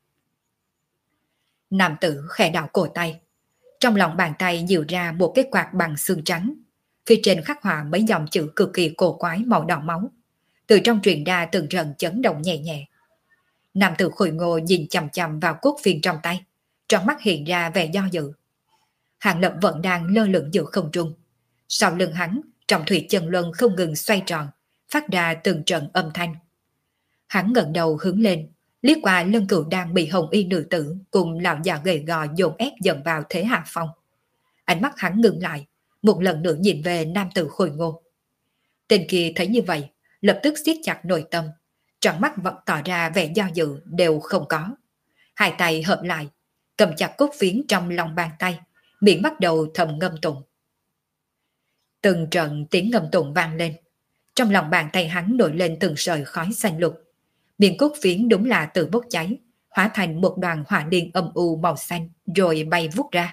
Nam tử khẽ đảo cổ tay, trong lòng bàn tay nhiều ra một cái quạt bằng xương trắng, phía trên khắc họa mấy dòng chữ cực kỳ cổ quái màu đỏ máu, từ trong truyền ra từng trận chấn động nhẹ nhẹ. Nam tử khôi ngô nhìn chằm chằm vào cốt phiên trong tay, trong mắt hiện ra vẻ do dự. Hàng Lập vẫn đang lơ lửng giữa không trung, sau lưng hắn trọng thủy chân luân không ngừng xoay tròn, phát ra từng trận âm thanh. Hắn ngẩng đầu hướng lên, liếc qua Lân Cửu đang bị hồng y nữ tử cùng lão già gầy gò dồn ép dần vào thế hạ phong. Ánh mắt hắn ngừng lại, một lần nữa nhìn về nam tử khôi ngô. Tên kia thấy như vậy, lập tức siết chặt nội tâm, trong mắt vẫn tỏ ra vẻ do dự đều không có. Hai tay hợp lại, cầm chặt cốt phiến trong lòng bàn tay, miệng bắt đầu thầm ngâm tụng. Từng trận tiếng ngâm tụng vang lên, trong lòng bàn tay hắn nổi lên từng sợi khói xanh lục. Miệng cốt phiến đúng là tự bốc cháy, hóa thành một đoàn hỏa liên âm u màu xanh rồi bay vút ra.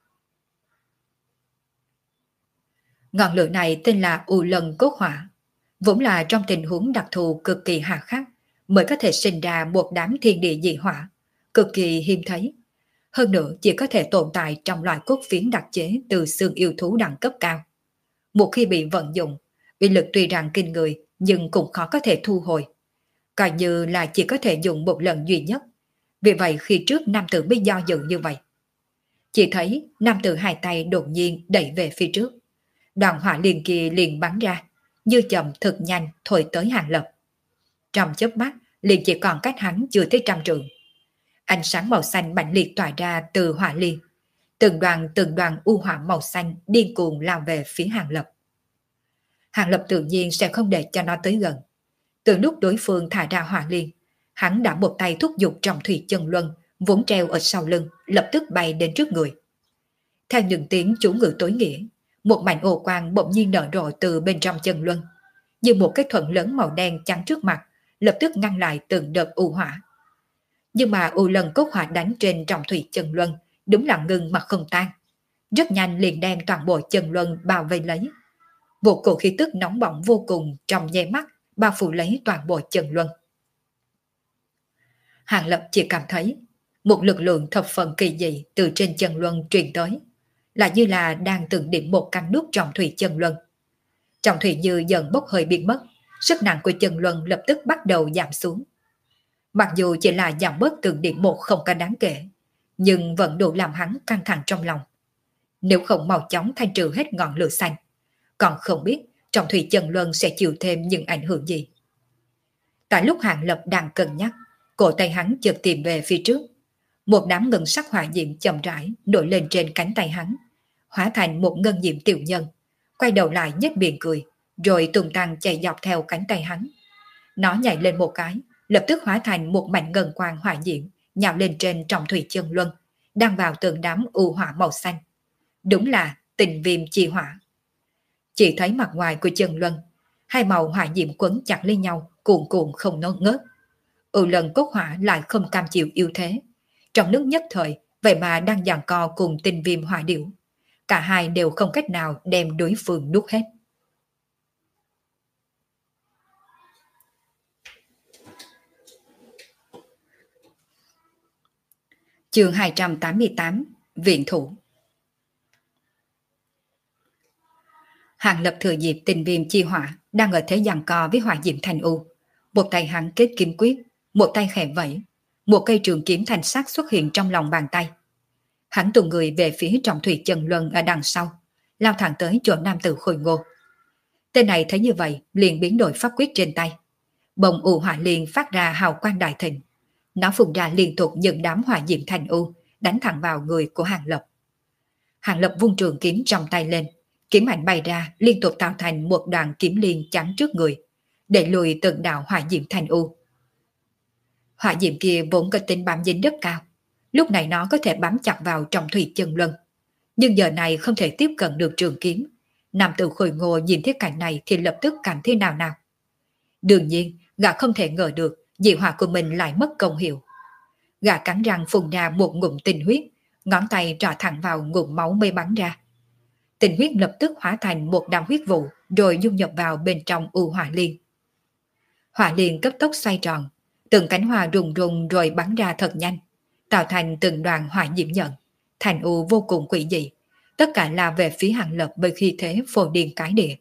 Ngọn lửa này tên là U Lân Cốt Hỏa, vốn là trong tình huống đặc thù cực kỳ hà khắc mới có thể sinh ra một đám thiên địa dị hỏa, cực kỳ hiếm thấy. Hơn nữa chỉ có thể tồn tại trong loại cốt phiến đặc chế từ xương yêu thú đẳng cấp cao. Một khi bị vận dụng, uy lực tuy rằng kinh người nhưng cũng khó có thể thu hồi. Coi như là chỉ có thể dùng một lần duy nhất. Vì vậy khi trước nam tử mới do dự như vậy. Chỉ thấy nam tử hai tay đột nhiên đẩy về phía trước. Đoàn hỏa liền kia liền bắn ra, như chậm thực nhanh thổi tới Hàng Lập. Trong chớp mắt, liền chỉ còn cách hắn chưa tới trăm trượng. Ánh sáng màu xanh mạnh liệt tỏa ra từ hỏa liên. Từng đoàn từng đoàn u hỏa màu xanh điên cuồng lao về phía Hàng Lập. Hàng Lập tự nhiên sẽ không để cho nó tới gần. Từ lúc đối phương thả ra hỏa liên, hắn đã một tay thúc giục trọng thủy chân luân, vốn treo ở sau lưng, lập tức bay đến trước người. Theo những tiếng chú ngữ tối nghĩa, một mảnh ô quang bỗng nhiên nở rộ từ bên trong chân luân, như một cái thuận lớn màu đen chắn trước mặt, lập tức ngăn lại từng đợt u hỏa. Nhưng mà u lần cốt hỏa đánh trên trọng thủy chân luân đúng là ngừng mà không tan, rất nhanh liền đem toàn bộ chân luân bao vây lấy. Một cổ khí tức nóng bỏng vô cùng trong nháy mắt bao phủ lấy toàn bộ chân luân. Hàng Lập chỉ cảm thấy một lực lượng thập phần kỳ dị từ trên chân luân truyền tới, là như là đang từng điểm một căn nút trọng thủy chân luân. Trọng thủy như dần bốc hơi biến mất, sức nặng của chân luân lập tức bắt đầu giảm xuống. Mặc dù chỉ là giảm bớt từng điểm một không có đáng kể, nhưng vẫn đủ làm hắn căng thẳng trong lòng. Nếu không mau chóng thanh trừ hết ngọn lửa xanh, còn không biết trọng thủy chân luân sẽ chịu thêm những ảnh hưởng gì. Tại lúc Hàng Lập đang cân nhắc, cổ tay hắn chợt tìm về phía trước. Một đám ngân sắc hỏa diệm chậm rãi nổi lên trên cánh tay hắn, hóa thành một ngân diệm tiểu nhân, quay đầu lại nhếch miệng cười, rồi tung tăng chạy dọc theo cánh tay hắn. Nó nhảy lên một cái, lập tức hóa thành một mảnh ngân quang hỏa diệm, nhào lên trên trọng thủy chân luân, đang vào từng đám u hỏa màu xanh. Đúng là tình viêm chi hỏa. Chỉ thấy mặt ngoài của chân luân, hai màu hỏa diệm quấn chặt lên nhau, cuồn cuộn không ngớt ngớt. U lần cốt hỏa lại không cam chịu yếu thế, trong lúc nhất thời vậy mà đang giằng co cùng tình viêm hỏa điểu. Cả hai đều không cách nào đem đối phương nuốt hết. Chương hai trăm tám mươi tám, Viện thủ. Hàng Lập thừa dịp tình viêm chi hỏa đang ở thế giằng co với hỏa diệm thanh u, một tay hắn kết kim quyết, một tay khẽ vẫy, một cây trường kiếm thanh sắc xuất hiện trong lòng bàn tay. Hắn tung người về phía trọng thủy chân luân ở đằng sau, lao thẳng tới chỗ nam tử Khôi Ngô. Tên này thấy như vậy liền biến đổi pháp quyết trên tay. Bồng u hỏa liên phát ra hào quang đại thịnh, nó phun ra liên tục những đám hỏa diệm thanh u, đánh thẳng vào người của Hàng Lập. Hàng Lập vung trường kiếm trong tay lên, kiếm ảnh bay ra liên tục tạo thành một đoàn kiếm liên chắn trước người, để lùi từng đạo hỏa diệm thanh u. Hỏa diệm kia vốn có tính bám dính rất cao, lúc này nó có thể bám chặt vào trọng thủy chân luân, nhưng giờ này không thể tiếp cận được trường kiếm. Nam tử Khôi Ngô nhìn thấy cảnh này thì lập tức cảm thấy nào nào. Đương nhiên, gã không thể ngờ được dị hỏa của mình lại mất công hiệu. Gã cắn răng phun ra một ngụm tinh huyết, ngón tay trỏ thẳng vào ngụm máu mây bắn ra. Tinh huyết lập tức hóa thành một đám huyết vụ, rồi dung nhập vào bên trong u hỏa liên. Hỏa liên cấp tốc xoay tròn, từng cánh hoa rùng rùng rồi bắn ra thật nhanh, tạo thành từng đoàn hỏa diễm nhận, thành u vô cùng quỷ dị. Tất cả là về phía Hàng Lập bởi khi thế phổ điên cái địa.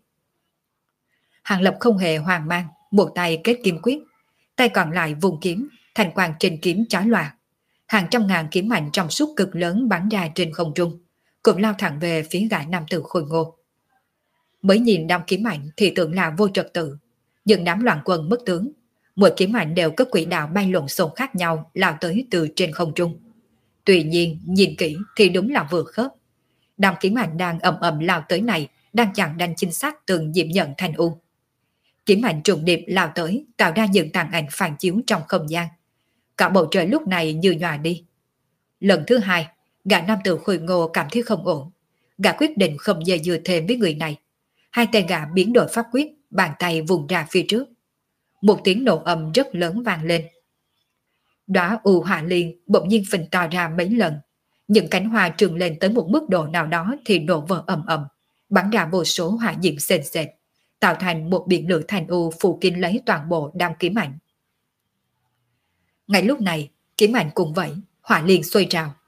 Hàng Lập không hề hoang mang, một tay kết kim quyết, tay còn lại vùng kiếm, thành quang trên kiếm chói lòa. Hàng trăm ngàn kiếm mạnh trong suốt cực lớn bắn ra trên không trung, cũng lao thẳng về phía gã nam tử Khôi Ngô. Mới nhìn đám kiếm mạnh thì tưởng là vô trật tự, nhưng đám loạn quân mất tướng, mỗi kiếm mạnh đều có quỹ đạo bay lộn xộn khác nhau lao tới từ trên không trung. Tuy nhiên nhìn kỹ thì đúng là vừa khớp. Đám kiếm mạnh đang ầm ầm lao tới này đang chặn đánh chính xác từng diệm nhận thanh u. Kiếm mạnh trùng điệp lao tới tạo ra những tàn ảnh phản chiếu trong không gian. Cả bầu trời lúc này như nhòa đi. Lần thứ hai, gã nam tử Khôi Ngô cảm thấy không ổn. Gã quyết định không dây dưa thêm với người này. Hai tay gã biến đổi pháp quyết, bàn tay vùng ra phía trước. Một tiếng nổ ầm rất lớn vang lên. Đóa u hỏa liên bỗng nhiên phình to ra mấy lần. Những cánh hoa trường lên tới một mức độ nào đó thì nổ vỡ ầm ầm, bắn ra vô số hỏa diệm sền sệt, tạo thành một biển lửa thanh u phủ kín lấy toàn bộ đám kiếm ảnh. Ngay lúc này, kiếm ảnh cùng vậy, hỏa liên sôi trào.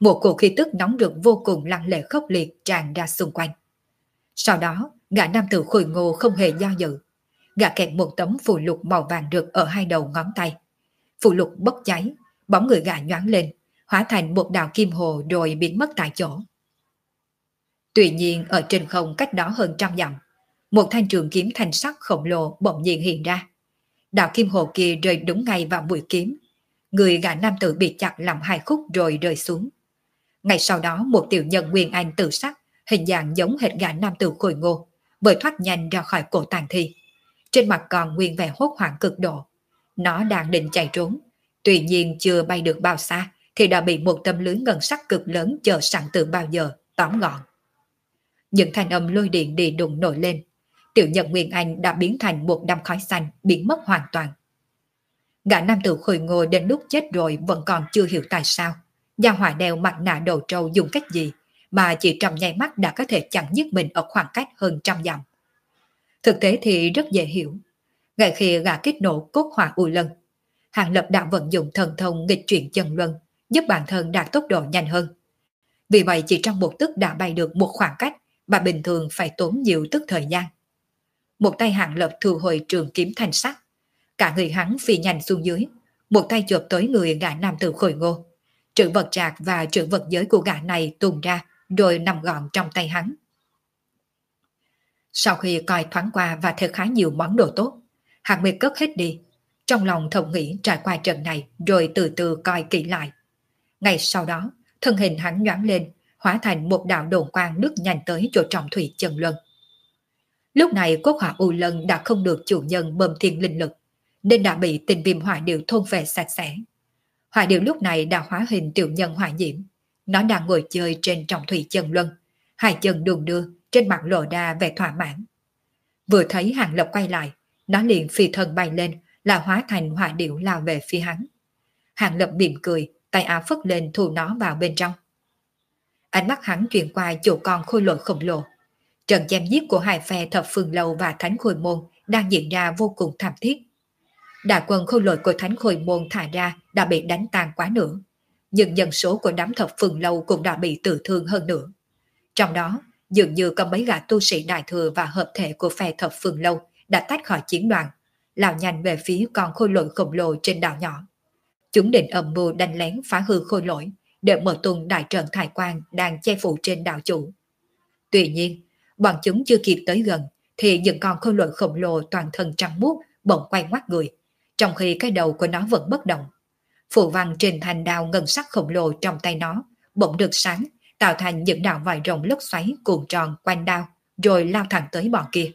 Một cổ khí tức nóng rực vô cùng lăng lệ khốc liệt tràn ra xung quanh. Sau đó, gã nam tử khôi ngô không hề do dự. Gã kẹp một tấm phù lục màu vàng rực ở hai đầu ngón tay. Phù lục bốc cháy, bóng người gã nhoáng lên, hóa thành một đạo kim hồ rồi biến mất tại chỗ. Tuy nhiên ở trên không cách đó hơn trăm dặm, một thanh trường kiếm thanh sắc khổng lồ bỗng nhiên hiện ra. Đạo kim hồ kia rơi đúng ngay vào mũi kiếm. Người gã nam tử bị chặt làm hai khúc rồi rơi xuống. Ngay sau đó một tiểu nhân nguyên anh tự sắc, hình dạng giống hệt gã nam tử khôi ngô, bởi thoát nhanh ra khỏi cổ tàn thi. Trên mặt còn nguyên vẻ hốt hoảng cực độ. Nó đang định chạy trốn, tuy nhiên chưa bay được bao xa thì đã bị một tấm lưới ngân sắc cực lớn chờ sẵn từ bao giờ tóm gọn. Những thanh âm lôi điện đi đụng nổi lên. Tiểu nhân Nguyên Anh đã biến thành một đám khói xanh, biến mất hoàn toàn. Gã nam tử khôi ngô đến lúc chết rồi vẫn còn chưa hiểu tại sao gia hỏa đeo mặt nạ đầu trâu dùng cách gì mà chỉ trong nháy mắt đã có thể chặn giết mình ở khoảng cách hơn trăm dặm. Thực tế thì rất dễ hiểu. Ngay khi gã kích nổ cốt hỏa u lân, Hàng Lập đã vận dụng thần thông nghịch chuyển chân luân, giúp bản thân đạt tốc độ nhanh hơn. Vì vậy chỉ trong một tức đã bay được một khoảng cách mà bình thường phải tốn nhiều tức thời gian. Một tay Hàng Lập thu hồi trường kiếm thanh sắc, cả người hắn phi nhanh xuống dưới, một tay chộp tới người gã nam tử khôi ngô. Trữ vật trạc và trữ vật giới của gã này tung ra rồi nằm gọn trong tay hắn. Sau khi coi thoáng qua và thấy khá nhiều món đồ tốt, hắn mới cất hết đi. Trong lòng thầm nghĩ trải qua trận này rồi từ từ coi kỹ lại. Ngay sau đó, thân hình hắn nhoáng lên, hóa thành một đạo đồn quang lướt nhanh tới chỗ trọng thủy chân luân. Lúc này cốt hỏa u lân đã không được chủ nhân bơm thiên linh lực, nên đã bị tình viêm hỏa điệu thôn phệ sạch sẽ. Hỏa điệu lúc này đã hóa hình tiểu nhân hỏa diễm. Nó đang ngồi chơi trên trọng thủy chân luân, hai chân đùng đưa, trên mặt lộ ra vẻ thỏa mãn. Vừa thấy Hàng Lập quay lại, nó liền phi thân bay lên, là hóa thành hỏa điệu lao về phía hắn. Hàng Lập mỉm cười, tay áo phất lên thu nó vào bên trong. Ánh mắt hắn chuyển qua chỗ con khôi lỗi khổng lồ. Trận chém giết của hai phe Thập Phương Lâu và Thánh Khôi Môn đang diễn ra vô cùng thảm thiết. Đại quân khôi lỗi của Thánh Khôi Môn thả ra đã bị đánh tan quá nửa, nhưng dân số của đám Thập Phương Lâu cũng đã bị tử thương hơn nữa. Trong đó, dường như có mấy gã tu sĩ đại thừa và hợp thể của phe Thập Phương Lâu đã tách khỏi chiến đoàn, lao nhanh về phía con khôi lỗi khổng lồ trên đảo nhỏ. Chúng định âm mưu đánh lén phá hư khôi lỗi để mở tung đại trận thải quang đang che phủ trên đảo chủ. Tuy nhiên, bọn chúng chưa kịp tới gần thì những con khôi lỗi khổng lồ toàn thân trắng muốt bỗng quay ngoắt người, trong khi cái đầu của nó vẫn bất động. Phù văn trên thành đao ngân sắc khổng lồ trong tay nó bỗng được sáng, tạo thành những đạo vòi rồng lốc xoáy cuộn tròn quanh đao, rồi lao thẳng tới bọn kia.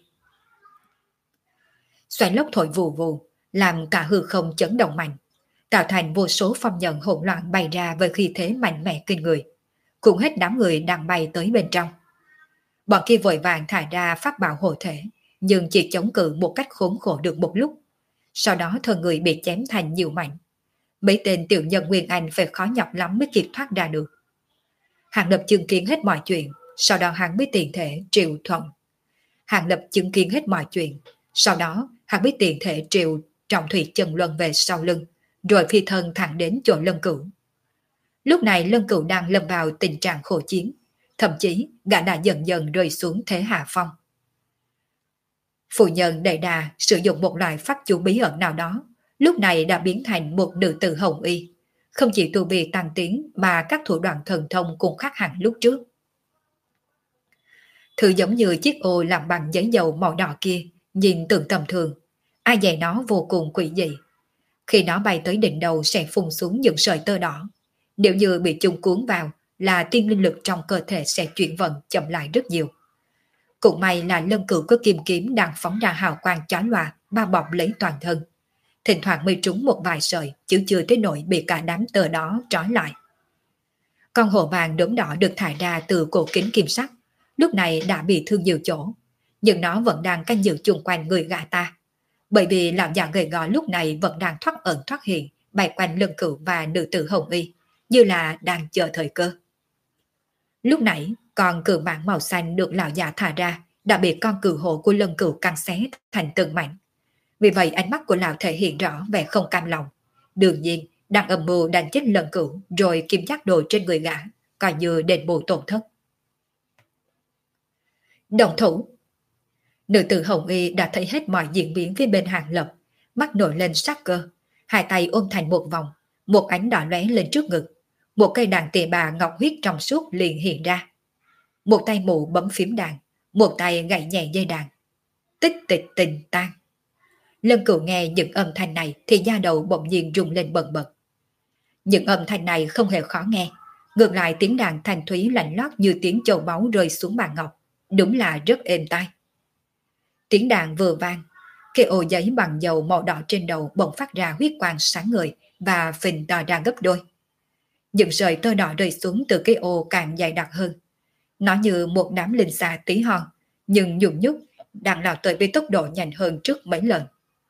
Xoáy lốc thổi vù vù, làm cả hư không chấn động mạnh, tạo thành vô số phong nhận hỗn loạn bay ra với khí thế mạnh mẽ kinh người, cuốn hết đám người đang bay tới bên trong. Bọn kia vội vàng thả ra pháp bảo hộ thể, nhưng chỉ chống cự một cách khốn khổ được một lúc. Sau đó thân người bị chém thành nhiều mảnh. Mấy tên tiểu nhân Nguyên Anh phải khó nhọc lắm mới kịp thoát ra được. Hàng Lập chứng kiến hết mọi chuyện, sau đó hắn mới tiền thể triệu thuận. Hàng Lập chứng kiến hết mọi chuyện, sau đó hắn mới tiền thể triệu trọng thủy chân luân về sau lưng, rồi phi thân thẳng đến chỗ Lân Cửu. Lúc này Lân Cửu đang lâm vào tình trạng khổ chiến, thậm chí gã đã dần dần rơi xuống thế hạ phong. Phụ nhân Đại Đà sử dụng một loại pháp chú bí ẩn nào đó, lúc này đã biến thành một nữ tử hồng y. Không chỉ tu vi tăng tiến mà các thủ đoạn thần thông cũng khác hẳn lúc trước. Thứ giống như chiếc ô làm bằng giấy dầu màu đỏ kia, nhìn tưởng tầm thường, ai dạy nó vô cùng quỷ dị. Khi nó bay tới đỉnh đầu sẽ phun xuống những sợi tơ đỏ. Nếu như bị chung cuốn vào là tiên linh lực trong cơ thể sẽ chuyển vận chậm lại rất nhiều. Cũng may là Lân Cửu có kim kiếm đang phóng ra hào quang chói lòa bao bọc lấy toàn thân. Thỉnh thoảng mới trúng một vài sợi, chứ chưa tới nỗi bị cả đám tơ đó trói lại. Con hổ vàng đốm đỏ được thải ra từ cổ kính kim sắc, lúc này đã bị thương nhiều chỗ, nhưng nó vẫn đang canh giữ chung quanh người gã ta. Bởi vì lão già gầy gò lúc này vẫn đang thoát ẩn thoát hiện, bay quanh Lân Cửu và nữ tử hồng y, như là đang chờ thời cơ. Lúc nãy, con cừu mãng màu xanh được lão già thả ra đã bị con cừu hổ của Lân Cửu cắn xé thành từng mảnh. Vì vậy ánh mắt của lão thể hiện rõ vẻ không cam lòng. Đương nhiên, đang âm mưu đánh chết Lân Cửu rồi kim giác đồ trên người gã, coi như đền bù tổn thất. Động thủ. Nữ tử Hồng Y đã thấy hết mọi diễn biến phía bên Hàng Lập, mắt nổi lên sắc cơ, hai tay ôm thành một vòng, một ánh đỏ lóe lên trước ngực, một cây đàn tỳ bà ngọc huyết trong suốt liền hiện ra. Một tay mụ bấm phím đàn, một tay gảy nhẹ dây đàn. Tích tịch tình tan. Lân Cửu nghe những âm thanh này thì da đầu bỗng nhiên rung lên bần bật. Những âm thanh này không hề khó nghe, ngược lại tiếng đàn thanh thúy lạnh lót như tiếng châu báu rơi xuống bàn ngọc, đúng là rất êm tai. Tiếng đàn vừa vang, cái ô giấy bằng dầu màu đỏ trên đầu bỗng phát ra huyết quang sáng ngời và phình to ra gấp đôi. Những sợi tơ đỏ rơi xuống từ cái ô càng dày đặc hơn. Nó như một đám linh xà tí hon, nhưng nhung nhúc đang lao tới với tốc độ nhanh hơn trước mấy lần.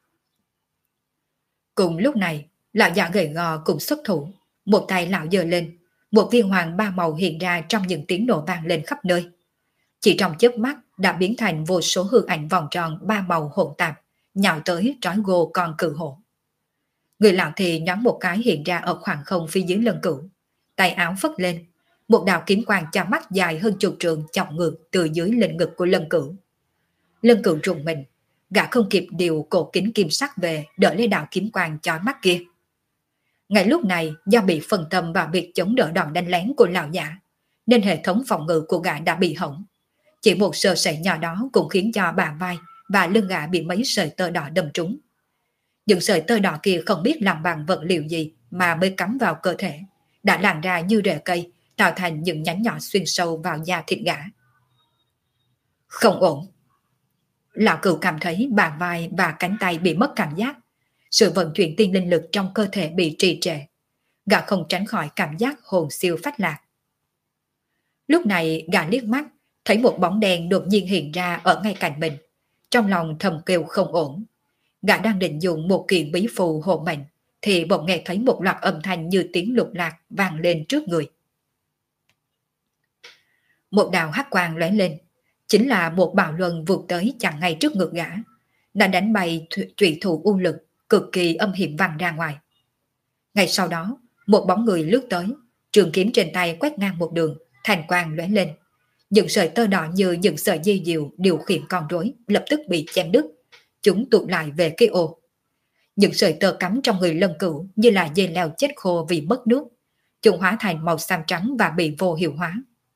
Cùng lúc này, lão già gầy gò cũng xuất thủ, một tay lão giơ lên, một viên hoàng ba màu hiện ra trong những tiếng nổ vang lên khắp nơi. Chỉ trong chớp mắt đã biến thành vô số hư ảnh vòng tròn ba màu hỗn tạp, nhào tới trói gô con cự hổ. Người lão thì nhón một cái hiện ra ở khoảng không phía dưới Lân Cửu, tay áo phất lên, một đạo kiếm quang cha mắt dài hơn chục trượng chọc ngược từ dưới lên ngực của Lân Cửu. Lân Cửu rùng mình, gã không kịp điều cổ kính kim sắc về đỡ lấy đạo kiếm quang chói mắt kia. Ngay lúc này, do bị phân tâm vào việc chống đỡ đòn đánh lén của lão giả, nên hệ thống phòng ngự của gã đã bị hỏng. Chỉ một sơ sẩy nhỏ đó cũng khiến cho bả vai và lưng gã bị mấy sợi tơ đỏ đâm trúng. Những sợi tơ đỏ kia không biết làm bằng vật liệu gì mà mới cắm vào cơ thể, đã lan ra như rễ cây, tạo thành những nhánh nhỏ xuyên sâu vào da thịt gã. Không ổn. Lão Cửu cảm thấy bả vai và cánh tay bị mất cảm giác, sự vận chuyển tiên linh lực trong cơ thể bị trì trệ. Gã không tránh khỏi cảm giác hồn siêu phách lạc. Lúc này gã liếc mắt, thấy một bóng đen đột nhiên hiện ra ở ngay cạnh mình. Trong lòng thầm kêu không ổn. Gã đang định dùng một kiện bí phù hộ mệnh, thì bỗng nghe thấy một loạt âm thanh như tiếng lục lạc vang lên trước người. Một đạo hắc quang lóe lên, chính là một bạo luân vụt tới chặn ngay trước ngực gã, đã đánh bay trụy thủ u lực cực kỳ âm hiểm văng ra ngoài. Ngay sau đó, một bóng người lướt tới, trường kiếm trên tay quét ngang một đường, thành quang lóe lên. Những sợi tơ đỏ như những sợi dây diều điều khiển con rối lập tức bị chém đứt, chúng tụt lại về cái ô. Những sợi tơ cắm trong người Lân Cửu như là dây leo chết khô vì mất nước, chúng hóa thành màu xám trắng và bị vô hiệu hóa.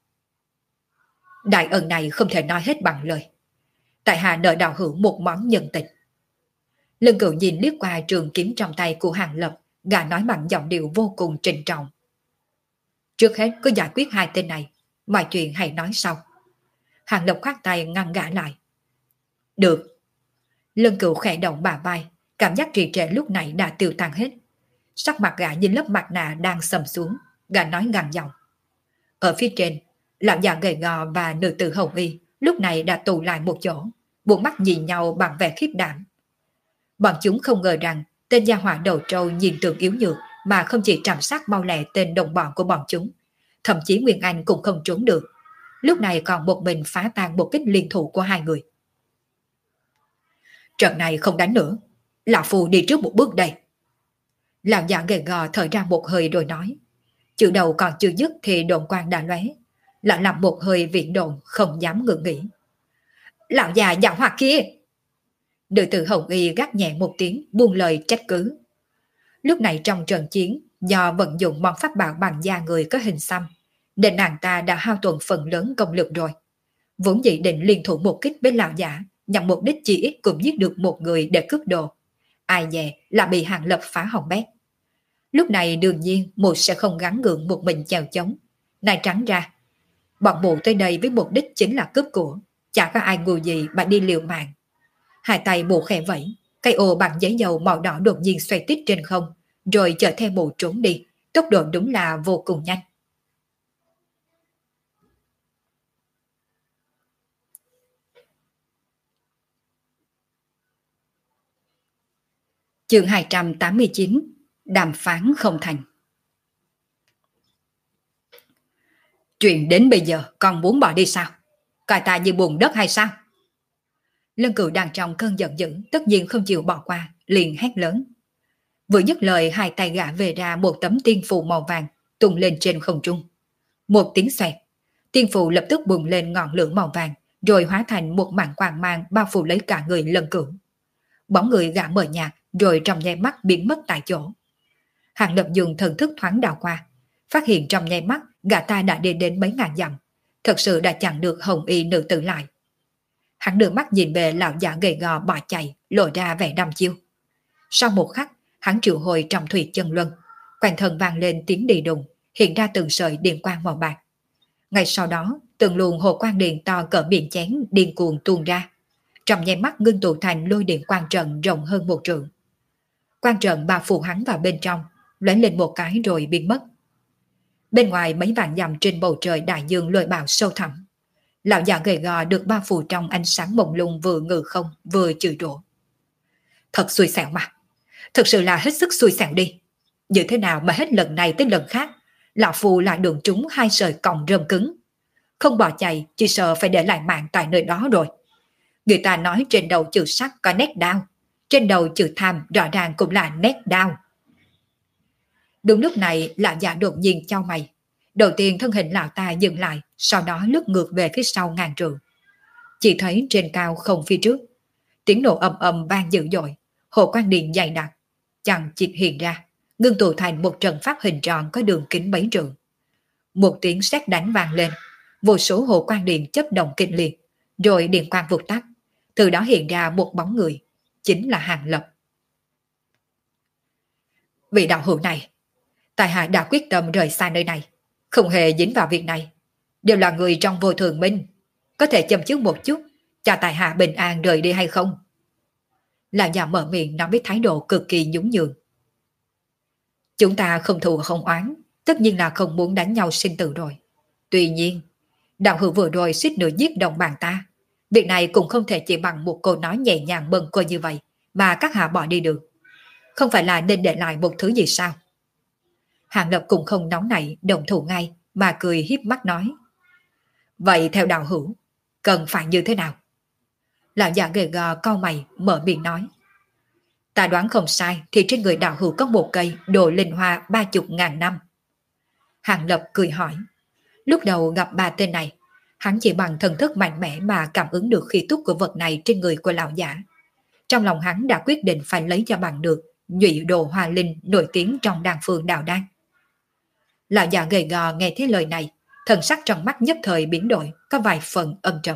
Đại ân này không thể nói hết bằng lời. Tại hạ nợ đạo hữu một món nhân tình. Lân Cửu nhìn liếc qua trường kiếm trong tay của Hàng Lập, gã nói bằng giọng điệu vô cùng trịnh trọng. Trước hết cứ giải quyết hai tên này, mọi chuyện hãy nói sau. Hàng Lập khoát tay ngăn gã lại. Được. Lân Cửu khẽ động bả vai, cảm giác trì trệ lúc này đã tiêu tan hết. Sắc mặt gã như lớp mặt nạ đang sầm xuống, gã nói gằn giọng. Ở phía trên, lão già gầy gò và nữ tử Hồng Y lúc này đã tụ lại một chỗ, buông mắt nhìn nhau bằng vẻ khiếp đảm. Bọn chúng không ngờ rằng tên gia hỏa đầu trâu nhìn tưởng yếu nhược mà không chỉ trảm sát mau lẹ tên đồng bọn của bọn chúng, thậm chí Nguyên Anh cũng không trốn được. Lúc này còn một mình phá tan một kích liên thủ của hai người. Trận này không đánh nữa, lão phù đi trước một bước đây. Lão già gầy gò thở ra một hơi rồi nói. Chữ đầu còn chưa dứt thì độn quang đã lóe. Lão làm một hơi viện độn không dám ngừng nghỉ. Lão già dạo hoạt kia! Nữ tử Hồng Y gắt nhẹ một tiếng buông lời trách cứ. Lúc này trong trận chiến, do vận dụng món pháp bảo bằng da người có hình xăm, nên nàng ta đã hao tổn phần lớn công lực rồi. Vốn dĩ định liên thủ một kích với lão giả, nhằm mục đích chỉ ít cũng giết được một người để cướp đồ. Ai dè là bị Hàng Lập phá hỏng bét. Lúc này đương nhiên một sẽ không gắng gượng một mình chèo chống. Này trắng ra, bọn mụ tới đây với mục đích chính là cướp của, chả có ai ngu gì mà đi liều mạng. Hai tay mụ khẽ vẫy, cây ô bằng giấy dầu màu đỏ đột nhiên xoay tít trên không, rồi chở theo mụ trốn đi, tốc độ đúng là vô cùng nhanh. Chương hai trăm tám mươi chín, đàm phán không thành. Chuyện đến bây giờ còn muốn bỏ đi sao? Coi ta như bùn đất hay sao? Lân Cửu đang trong cơn giận dữ, tất nhiên không chịu bỏ qua, liền hét lớn. Vừa dứt lời, hai tay gã về ra một tấm tiên phù màu vàng tung lên trên không trung. Một tiếng xoẹt, tiên phù lập tức bùng lên ngọn lửa màu vàng, rồi hóa thành một màn quang mang bao phủ lấy cả người Lân Cửu. Bóng người gã mờ nhạt, rồi trong nháy mắt biến mất tại chỗ. Hàng Lập dùng thần thức thoáng đảo qua, phát hiện trong nháy mắt gã ta đã đi đến mấy ngàn dặm, thật sự đã chặn được hồng y nữ tử lại. Hắn đưa mắt nhìn về lão giả gầy gò bỏ chạy, lộ ra vẻ đăm chiêu. Sau một khắc, hắn triệu hồi trong thủy chân luân, quanh thân vang lên tiếng đi đùng, hiện ra từng sợi điện quang màu bạc. Ngay sau đó, từng luồng hồ quang điện to cỡ miệng chén điên cuồng tuôn ra, trong nháy mắt ngưng tụ thành lôi điện quang trận rộng hơn một trượng. Quang trận bao phủ hắn vào bên trong, lóe lên một cái rồi biến mất. Bên ngoài mấy vạn dặm trên bầu trời đại dương lôi bạo sâu thẳm, lão già gầy gò được bao phủ trong ánh sáng mông lung vừa ngự không vừa chửi rủa. Thật xui xẻo mà, thật sự là hết sức xui xẻo đi. Như thế nào mà hết lần này tới lần khác, lão phù lại đụng trúng hai sợi còng rơm cứng. Không bỏ chạy, chỉ sợ phải để lại mạng tại nơi đó rồi. Người ta nói trên đầu chữ sắc có nét đao, trên đầu chữ tham rõ ràng cũng là nét đao. Đúng lúc này, lão già đột nhiên chau mày. Đầu tiên thân hình lão ta dừng lại, sau đó lướt ngược về phía sau ngàn trượng. Chỉ thấy trên cao không phía trước, tiếng nổ ầm ầm vang dữ dội, hồ quang điện dày đặc, chằng chịt hiện ra, ngưng tụ thành một trận pháp hình tròn có đường kính mấy trượng. Một tiếng sét đánh vang lên, vô số hồ quang điện chớp động kịch liệt, rồi điện quang vụt tắt, từ đó hiện ra một bóng người, chính là Hàng Lập. Vị đạo hữu này, tại hạ đã quyết tâm rời xa nơi này, không hề dính vào việc này, đều là người trong vô thường minh, có thể châm chước một chút, cho tại hạ bình an rời đi hay không? Lão già mở miệng nói với thái độ cực kỳ nhún nhường. Chúng ta không thù không oán, tất nhiên là không muốn đánh nhau sinh tử rồi. Tuy nhiên, đạo hữu vừa rồi suýt nữa giết đồng bạn ta, việc này cũng không thể chỉ bằng một câu nói nhẹ nhàng bâng quơ như vậy mà các hạ bỏ đi được. Không phải là nên để lại một thứ gì sao? Hàng Lập cũng không nóng nảy động thủ ngay, mà cười hiếp mắt nói. Vậy theo đạo hữu, cần phải như thế nào? Lão già gầy gò cau mày mở miệng nói. Ta đoán không sai thì trên người đạo hữu có một cây đồ linh hoa ba chục ngàn năm. Hàng Lập cười hỏi. Lúc đầu gặp ba tên này, hắn chỉ bằng thần thức mạnh mẽ mà cảm ứng được khí tức của vật này trên người của lão giả. Trong lòng hắn đã quyết định phải lấy cho bằng được nhụy đồ hoa linh nổi tiếng trong đan phương đạo đan. Lão già gầy gò nghe thấy lời này, thần sắc trong mắt nhất thời biến đổi, có vài phần âm trầm.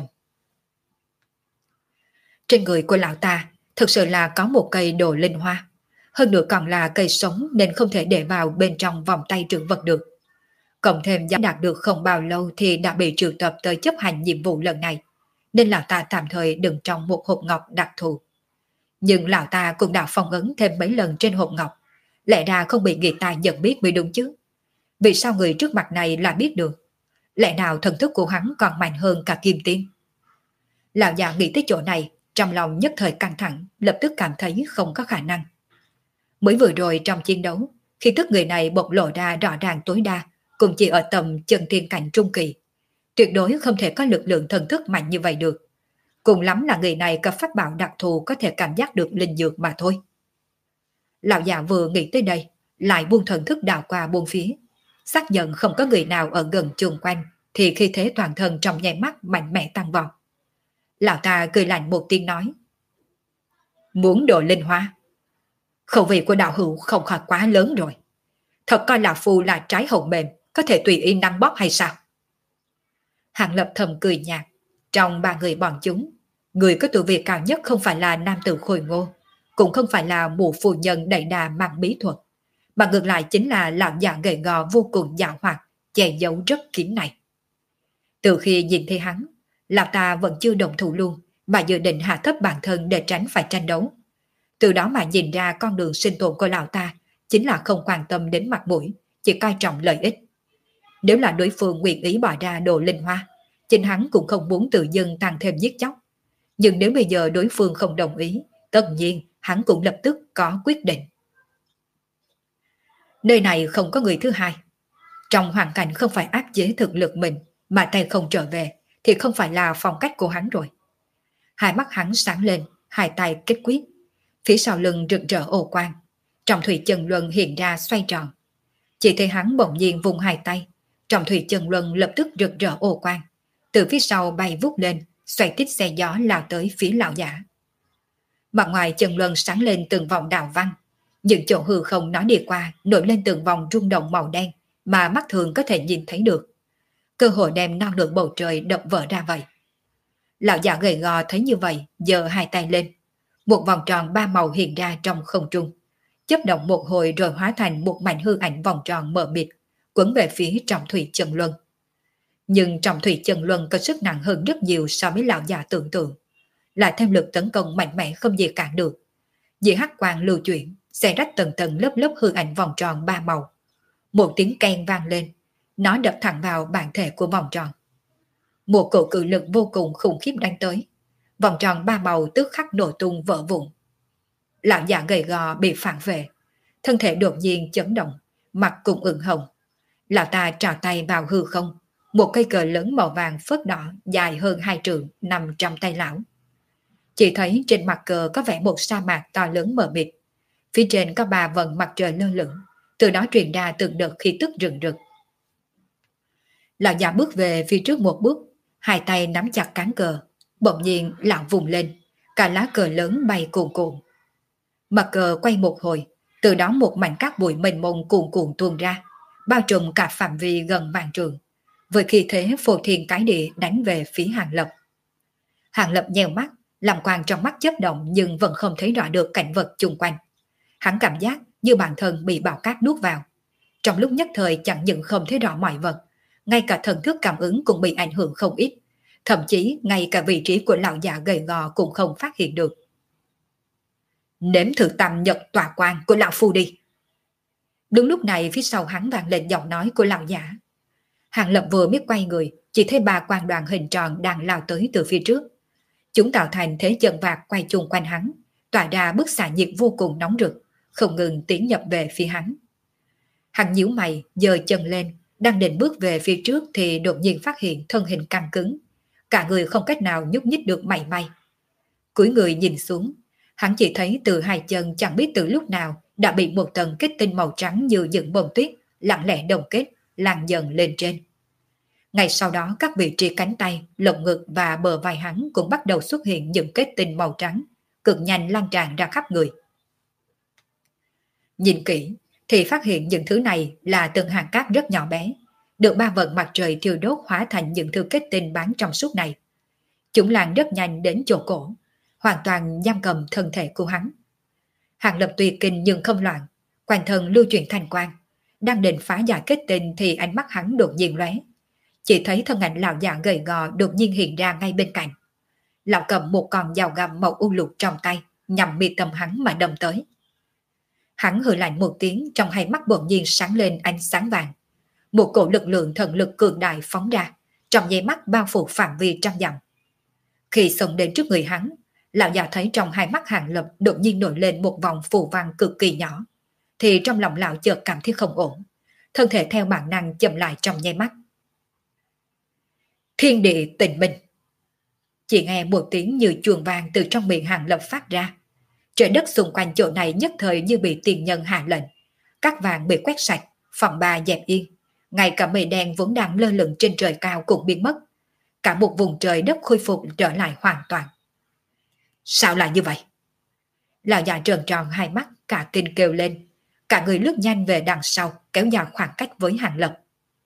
Trên người của lão ta thực sự là có một cây đồ linh hoa, hơn nữa còn là cây sống nên không thể để vào bên trong vòng tay trữ vật được. Cộng thêm giá đạt được không bao lâu thì đã bị triệu tập tới chấp hành nhiệm vụ lần này, nên lão ta tạm thời đựng trong một hộp ngọc đặc thù. Nhưng lão ta cũng đã phong ấn thêm mấy lần trên hộp ngọc, lẽ ra không bị người ta nhận biết mới đúng chứ. Vì sao người trước mặt này lại biết được? Lẽ nào thần thức của hắn còn mạnh hơn cả kim tiên? Lão già nghĩ tới chỗ này, trong lòng nhất thời căng thẳng, lập tức cảm thấy không có khả năng. Mới vừa rồi trong chiến đấu, khi thức người này bộc lộ ra rõ ràng tối đa, cũng chỉ ở tầm chân thiên cảnh trung kỳ. Tuyệt đối không thể có lực lượng thần thức mạnh như vậy được. Cùng lắm là người này có pháp bảo đặc thù có thể cảm giác được linh dược mà thôi. Lão già vừa nghĩ tới đây, lại buông thần thức đảo qua buông phía. Xác nhận không có người nào ở gần chung quanh, thì khi thế toàn thân trong nháy mắt mạnh mẽ tăng vọt. Lão ta cười lạnh một tiếng nói. Muốn đồ linh hoa? Khẩu vị của đạo hữu không khỏi quá lớn rồi. Thật coi lão phu là trái hồng mềm, có thể tùy ý nắm bóp hay sao? Hàng Lập thầm cười nhạt. Trong ba người bọn chúng, người có tu vi cao nhất không phải là nam tử khôi ngô, cũng không phải là mụ phu nhân đầy đà mang bí thuật, mà ngược lại chính là lão già gầy gò vô cùng dạo hoạt, che giấu rất kín này. Từ khi nhìn thấy hắn, lão ta vẫn chưa động thủ luôn, mà dự định hạ thấp bản thân để tránh phải tranh đấu. Từ đó mà nhìn ra con đường sinh tồn của lão ta chính là không quan tâm đến mặt mũi, chỉ coi trọng lợi ích. Nếu là đối phương nguyện ý bỏ ra đồ linh hoa, chính hắn cũng không muốn tự dưng tăng thêm giết chóc. Nhưng nếu bây giờ đối phương không đồng ý, tất nhiên hắn cũng lập tức có quyết định. Nơi này không có người thứ hai. Trong hoàn cảnh không phải áp chế thực lực mình mà tay không trở về thì không phải là phong cách của hắn rồi. Hai mắt hắn sáng lên, hai tay kết quyết. Phía sau lưng rực rỡ ô quang, trong thủy chân luân hiện ra xoay tròn. Chỉ thấy hắn bỗng nhiên vùng hai tay, Trọng thủy chân luân lập tức rực rỡ ô quang, từ phía sau bay vút lên, xoay tít xe gió lao tới phía lão giả. Mặt ngoài chân luân sáng lên từng vòng đào văn, những chỗ hư không nó đi qua nổi lên từng vòng rung động màu đen mà mắt thường có thể nhìn thấy được. Cơ hội đem non lượng bầu trời đập vỡ ra vậy. Lão giả gầy gò thấy như vậy, giơ hai tay lên. Một vòng tròn ba màu hiện ra trong không trung, chớp động một hồi rồi hóa thành một mảnh hư ảnh vòng tròn mờ mịt, quấn về phía Trọng thủy chân luân. Nhưng Trọng thủy chân luân có sức nặng hơn rất nhiều so với lão già tưởng tượng, lại thêm lực tấn công mạnh mẽ không gì cản được. Dị hắc quang lưu chuyển, xé rách tầng tầng lớp lớp hư ảnh vòng tròn ba màu. Một tiếng keng vang lên, nó đập thẳng vào bản thể của vòng tròn. Một cổ cự lực vô cùng khủng khiếp đánh tới, vòng tròn ba màu tức khắc nổ tung vỡ vụn. Lão già gầy gò bị phản vệ, thân thể đột nhiên chấn động, mặt cũng ửng hồng. Lão ta trào tay vào hư không, một cây cờ lớn màu vàng phớt đỏ dài hơn hai trượng nằm trong tay lão. Chỉ thấy trên mặt cờ có vẽ một sa mạc to lớn mờ mịt, phía trên có ba vầng mặt trời lơ lửng, từ đó truyền ra từng đợt khí tức rừng rực. Lão già bước về phía trước một bước, hai tay nắm chặt cán cờ, bỗng nhiên lão vùng lên, cả lá cờ lớn bay cuồn cuộn. Mặt cờ quay một hồi, từ đó một mảnh cát bụi mênh mông cuồn cuộn tuôn ra, bao trùm cả phạm vi gần vạn trường, với khí thế phô thiên cái địa đánh về phía Hàng Lập. Hàng Lập nheo mắt, làm quang trong mắt chớp động nhưng vẫn không thấy rõ được cảnh vật chung quanh. Hắn cảm giác như bản thân bị bão cát nuốt vào. Trong lúc nhất thời chẳng những không thấy rõ mọi vật, ngay cả thần thức cảm ứng cũng bị ảnh hưởng không ít, thậm chí ngay cả vị trí của lão già gầy gò cũng không phát hiện được. Nếm thử tam nhật tòa quan của lão phu đi. Đúng lúc này phía sau hắn vang lên giọng nói của lão giả. Hàng Lập vừa biết quay người, chỉ thấy ba quan đoàn hình tròn đang lao tới từ phía trước. Chúng tạo thành thế chân vạc quay chung quanh hắn, tỏa ra bức xạ nhiệt vô cùng nóng rực, không ngừng tiến nhập về phía hắn. Hắn nhíu mày, giơ chân lên, đang định bước về phía trước thì đột nhiên phát hiện thân hình căng cứng, cả người không cách nào nhúc nhích được mảy may. Cúi người nhìn xuống, hắn chỉ thấy từ hai chân chẳng biết từ lúc nào đã bị một tầng kết tinh màu trắng như những bông tuyết lặng lẽ đồng kết, lan dần lên trên. Ngay sau đó các vị trí cánh tay, lồng ngực và bờ vai hắn cũng bắt đầu xuất hiện những kết tinh màu trắng, cực nhanh lan tràn ra khắp người. Nhìn kỹ thì phát hiện những thứ này là từng hạt cát rất nhỏ bé, được ba vầng mặt trời thiêu đốt hóa thành những thứ kết tinh bán trong suốt này. Chúng lan rất nhanh đến chỗ cổ, hoàn toàn giam cầm thân thể của hắn. Hàng Lập tùy kinh nhưng không loạn, quanh thân lưu chuyển thành quang, đang định phá giải kết tinh thì ánh mắt hắn đột nhiên lóe. Chỉ thấy thân ảnh lão già gầy gò đột nhiên hiện ra ngay bên cạnh. Lão cầm một con dao găm màu u lục trong tay, nhằm mi tâm hắn mà đâm tới. Hắn hừ lạnh một tiếng, trong hai mắt bỗng nhiên sáng lên ánh sáng vàng. Một cổ lực lượng thần lực cường đại phóng ra, trong nháy mắt bao phủ phạm vi trăm dặm. Khi xông đến trước người hắn, lão già thấy trong hai mắt Hàng Lập đột nhiên nổi lên một vòng phù văn cực kỳ nhỏ, thì trong lòng lão chợt cảm thấy không ổn, thân thể theo bản năng chậm lại trong nháy mắt. Thiên địa tịnh minh. Chỉ nghe một tiếng như chuông vang từ trong miệng Hàng Lập phát ra. Trời đất xung quanh chỗ này nhất thời như bị tiền nhân hạ lệnh, các vàng bị quét sạch, phòng ba dẹp yên, ngay cả mây đen vốn đang lơ lửng trên trời cao cũng biến mất. Cả một vùng trời đất khôi phục trở lại hoàn toàn. Sao lại như vậy? Lão già trợn tròn hai mắt, cả kinh kêu lên, cả người lướt nhanh về đằng sau, kéo dài khoảng cách với Hàng Lập.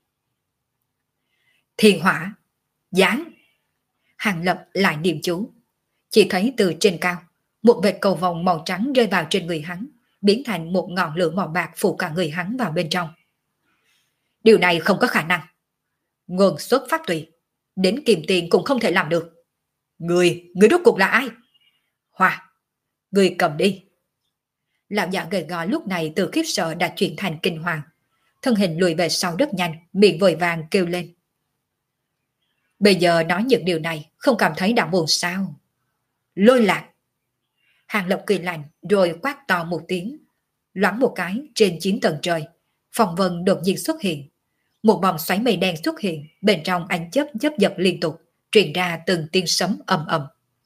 Thiên hỏa, giáng. Hàng Lập lại niệm chú, chỉ thấy từ trên cao, một vệt cầu vồng màu trắng rơi vào trên người hắn, biến thành một ngọn lửa màu bạc phủ cả người hắn vào bên trong. Điều này không có khả năng. Nguồn xuất phát tùy, đến Kim Tiền cũng không thể làm được. Người, người rốt cuộc là ai? Hoa, người cầm đi. Lão già gầy gò lúc này từ khiếp sợ đã chuyển thành kinh hoàng, thân hình lùi về sau rất nhanh, miệng vội vàng kêu lên. Bây giờ nói những điều này không cảm thấy đã buồn sao? Lôi lạc. Hàng Lập cười lạnh rồi quát to một tiếng. Loáng một cái trên chín tầng trời, phong vân đột nhiên xuất hiện. Một vòng xoáy mây đen xuất hiện, bên trong ánh chớp chớp giật liên tục, truyền ra từng tiếng sấm ầm ầm.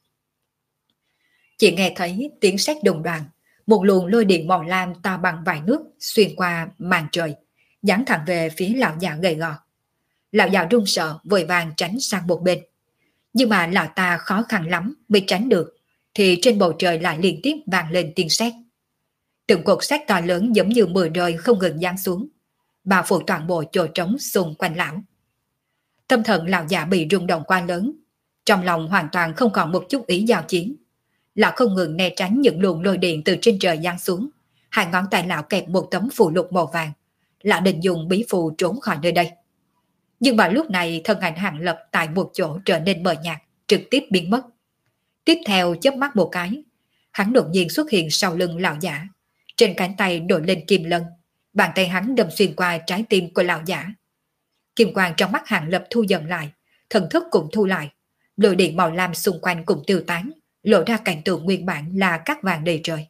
Chỉ nghe thấy tiếng sét đùng đoàng, một luồng lôi điện màu lam to bằng vài nước xuyên qua màn trời, giáng thẳng về phía lão già gầy gò. Lão già run sợ vội vàng tránh sang một bên. Nhưng mà lão ta khó khăn lắm mới tránh được, thì trên bầu trời lại liên tiếp vang lên tiếng sét. Từng cột sét to lớn giống như mưa rơi không ngừng giáng xuống, bao phủ toàn bộ chỗ trống xung quanh lão. Tâm thần lão già bị rung động quá lớn, trong lòng hoàn toàn không còn một chút ý giao chiến. Lão không ngừng né tránh những luồng lôi điện từ trên trời giáng xuống, hai ngón tay lão kẹp một tấm phù lục màu vàng. Lão định dùng bí phù trốn khỏi nơi đây. Nhưng mà lúc này thân ảnh Hàng Lập tại một chỗ trở nên mờ nhạt, trực tiếp biến mất. Tiếp theo chớp mắt một cái, hắn đột nhiên xuất hiện sau lưng lão giả, trên cánh tay đội lên kim lân, bàn tay hắn đâm xuyên qua trái tim của lão giả. Kim quang trong mắt Hàng Lập thu dần lại, thần thức cũng thu lại, lôi điện màu lam xung quanh cũng tiêu tán, lộ ra cảnh tượng nguyên bản là cát vàng đầy trời.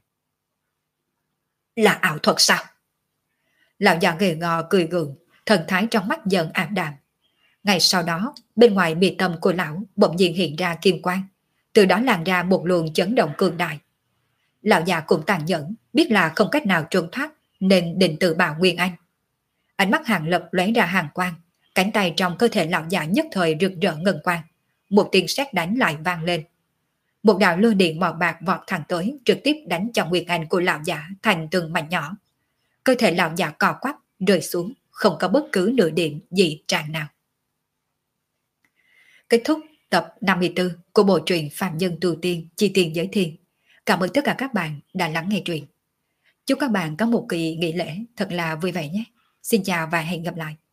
Là ảo thuật sao? Lão già ghề ngò cười gượng, thần thái trong mắt dần ảm đạm. Ngay sau đó, bên ngoài mi tâm của lão bỗng nhiên hiện ra kim quang, từ đó lan ra một luồng chấn động cường đại. Lão già cũng tàn nhẫn, biết là không cách nào trốn thoát, nên định tự bảo Nguyên Anh. Ánh mắt Hàng Lập lóe ra hàng quang, cánh tay trong cơ thể lão già nhất thời rực rỡ ngân quang, một tiếng sét đánh lại vang lên. Một đạo lôi điện màu bạc vọt thẳng tới, trực tiếp đánh cho Nguyên Anh của lão già thành từng mảnh nhỏ. Cơ thể lão già cò quắp rơi xuống, không có bất cứ nửa điểm gì tràn nào. Kết thúc tập năm mươi tư của bộ truyện Phàm Nhân Tu Tiên Chi Tiền Giới Thiên. Cảm ơn tất cả các bạn đã lắng nghe truyện. Chúc các bạn có một kỳ nghỉ lễ thật là vui vẻ nhé. Xin chào và hẹn gặp lại.